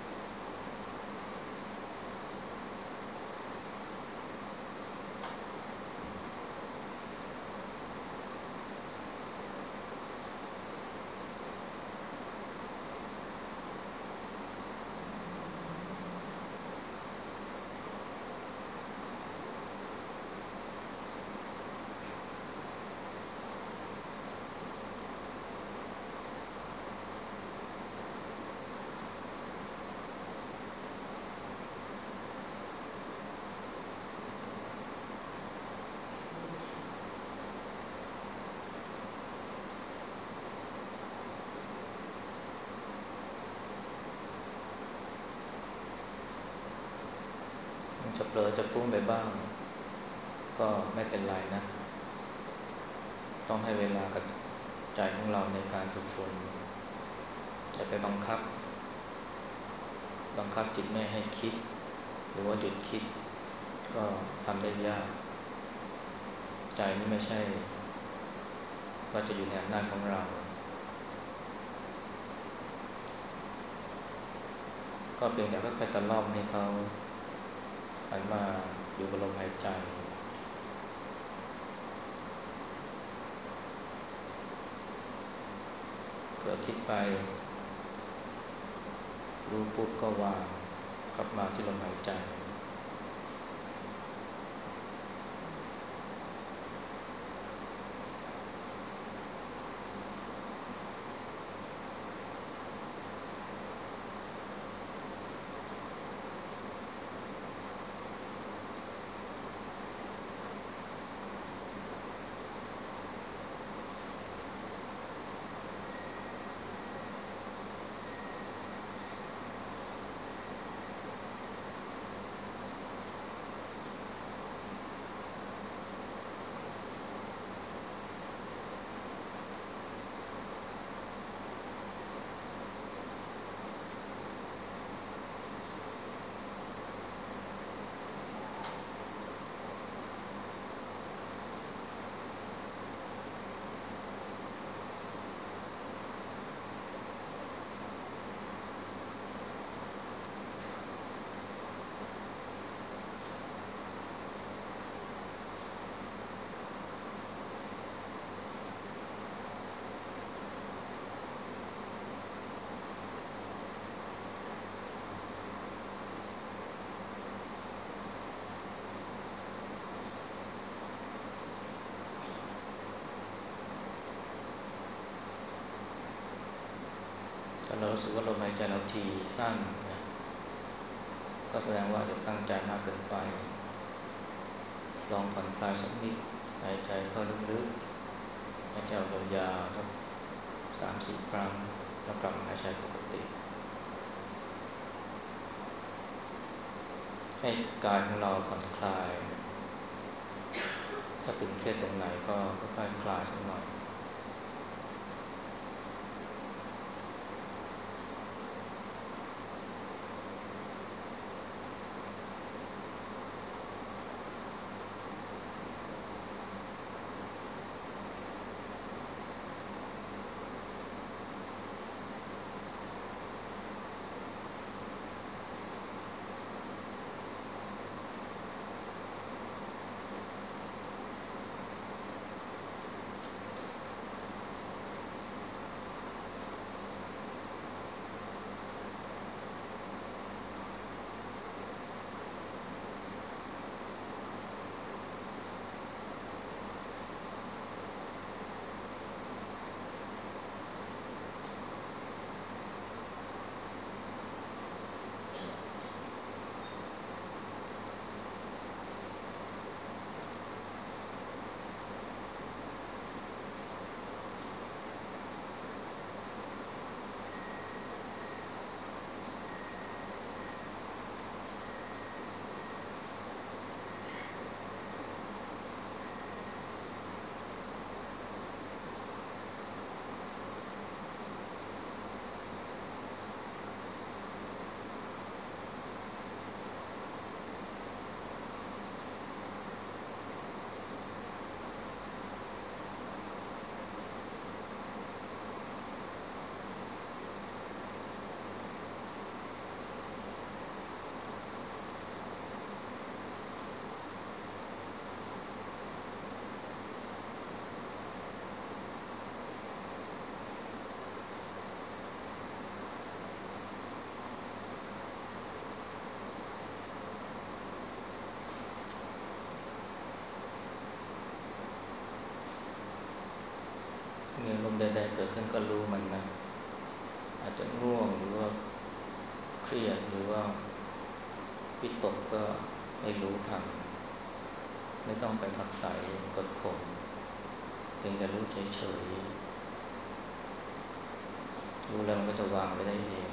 จะเผลอจะฟุ้งไปบ้างก็ไม่เป็นไรนะต้องให้เวลากับใจของเราในการฝึกฝนจะไปบังคับบังคับจิตไม่ให้คิดหรือว่าหยุดคิดก็ทำได้ยากใจนี่ไม่ใช่ว่าจะอยู่ในอำนาจของเราก็เพียงแต่ค่อยๆตะล่อมให้เขาหันมาอยู่กับลมหายใจเกิดคิดไปรู้ปุ๊บก็วางกลับมาที่ลมหายใจถ้าเรารู้สึกว่าลมหายใจเราทีสั้นนะก็แสดงว่าจะตั้งใจมากเกินไปลองผ่อนคลายสักนิดหายใจเข้าลึกๆหายใจออกยาวๆสักสามสี่ครั้งแล้วกลับมาหายใจปกติให้กายของเราผ่อนคลายถ้าตึงเครียดตรงไหนก็ค่อยๆคลายสักหน่อยอารมณ์ใดๆเกิดขึ้นก็รู้มันนะอาจจะง่วงหรือว่าเครียดหรือว่าวิตกก็ให้รู้ทันไม่ต้องไปผักใสกดข่มเพียงแต่รู้เฉยๆรู้แล้วมันก็จะวางไปได้เอง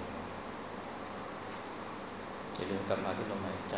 อย่าลืมกลับมาที่ลมหายใจ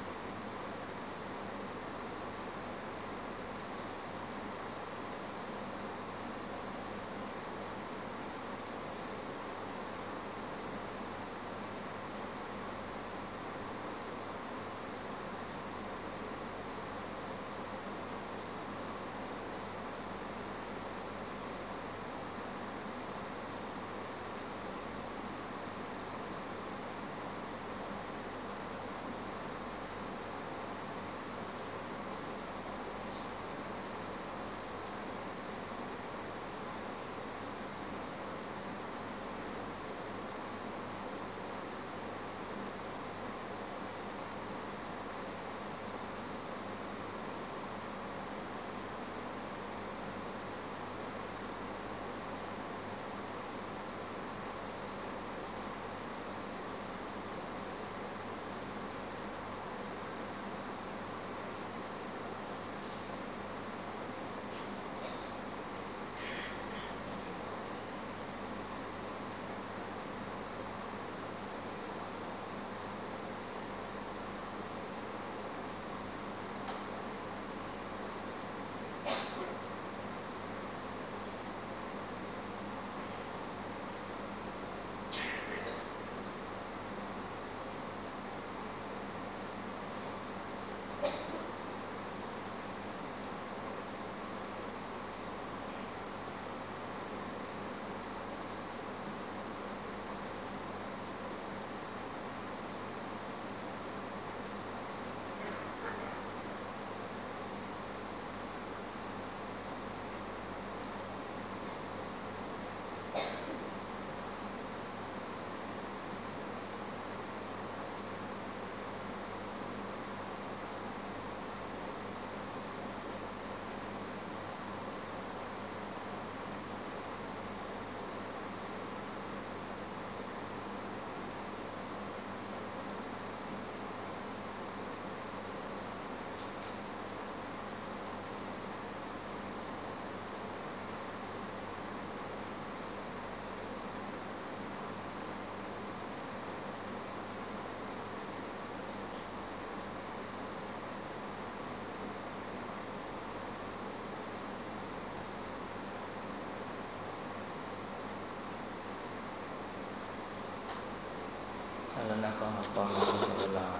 แล้วนะก็ตอนนี้ถึงเวลา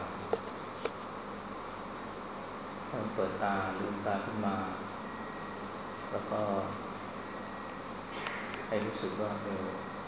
เปิดตาลืมตาขึ้นมาแล้วก็ให้รู้สึกว่าเออ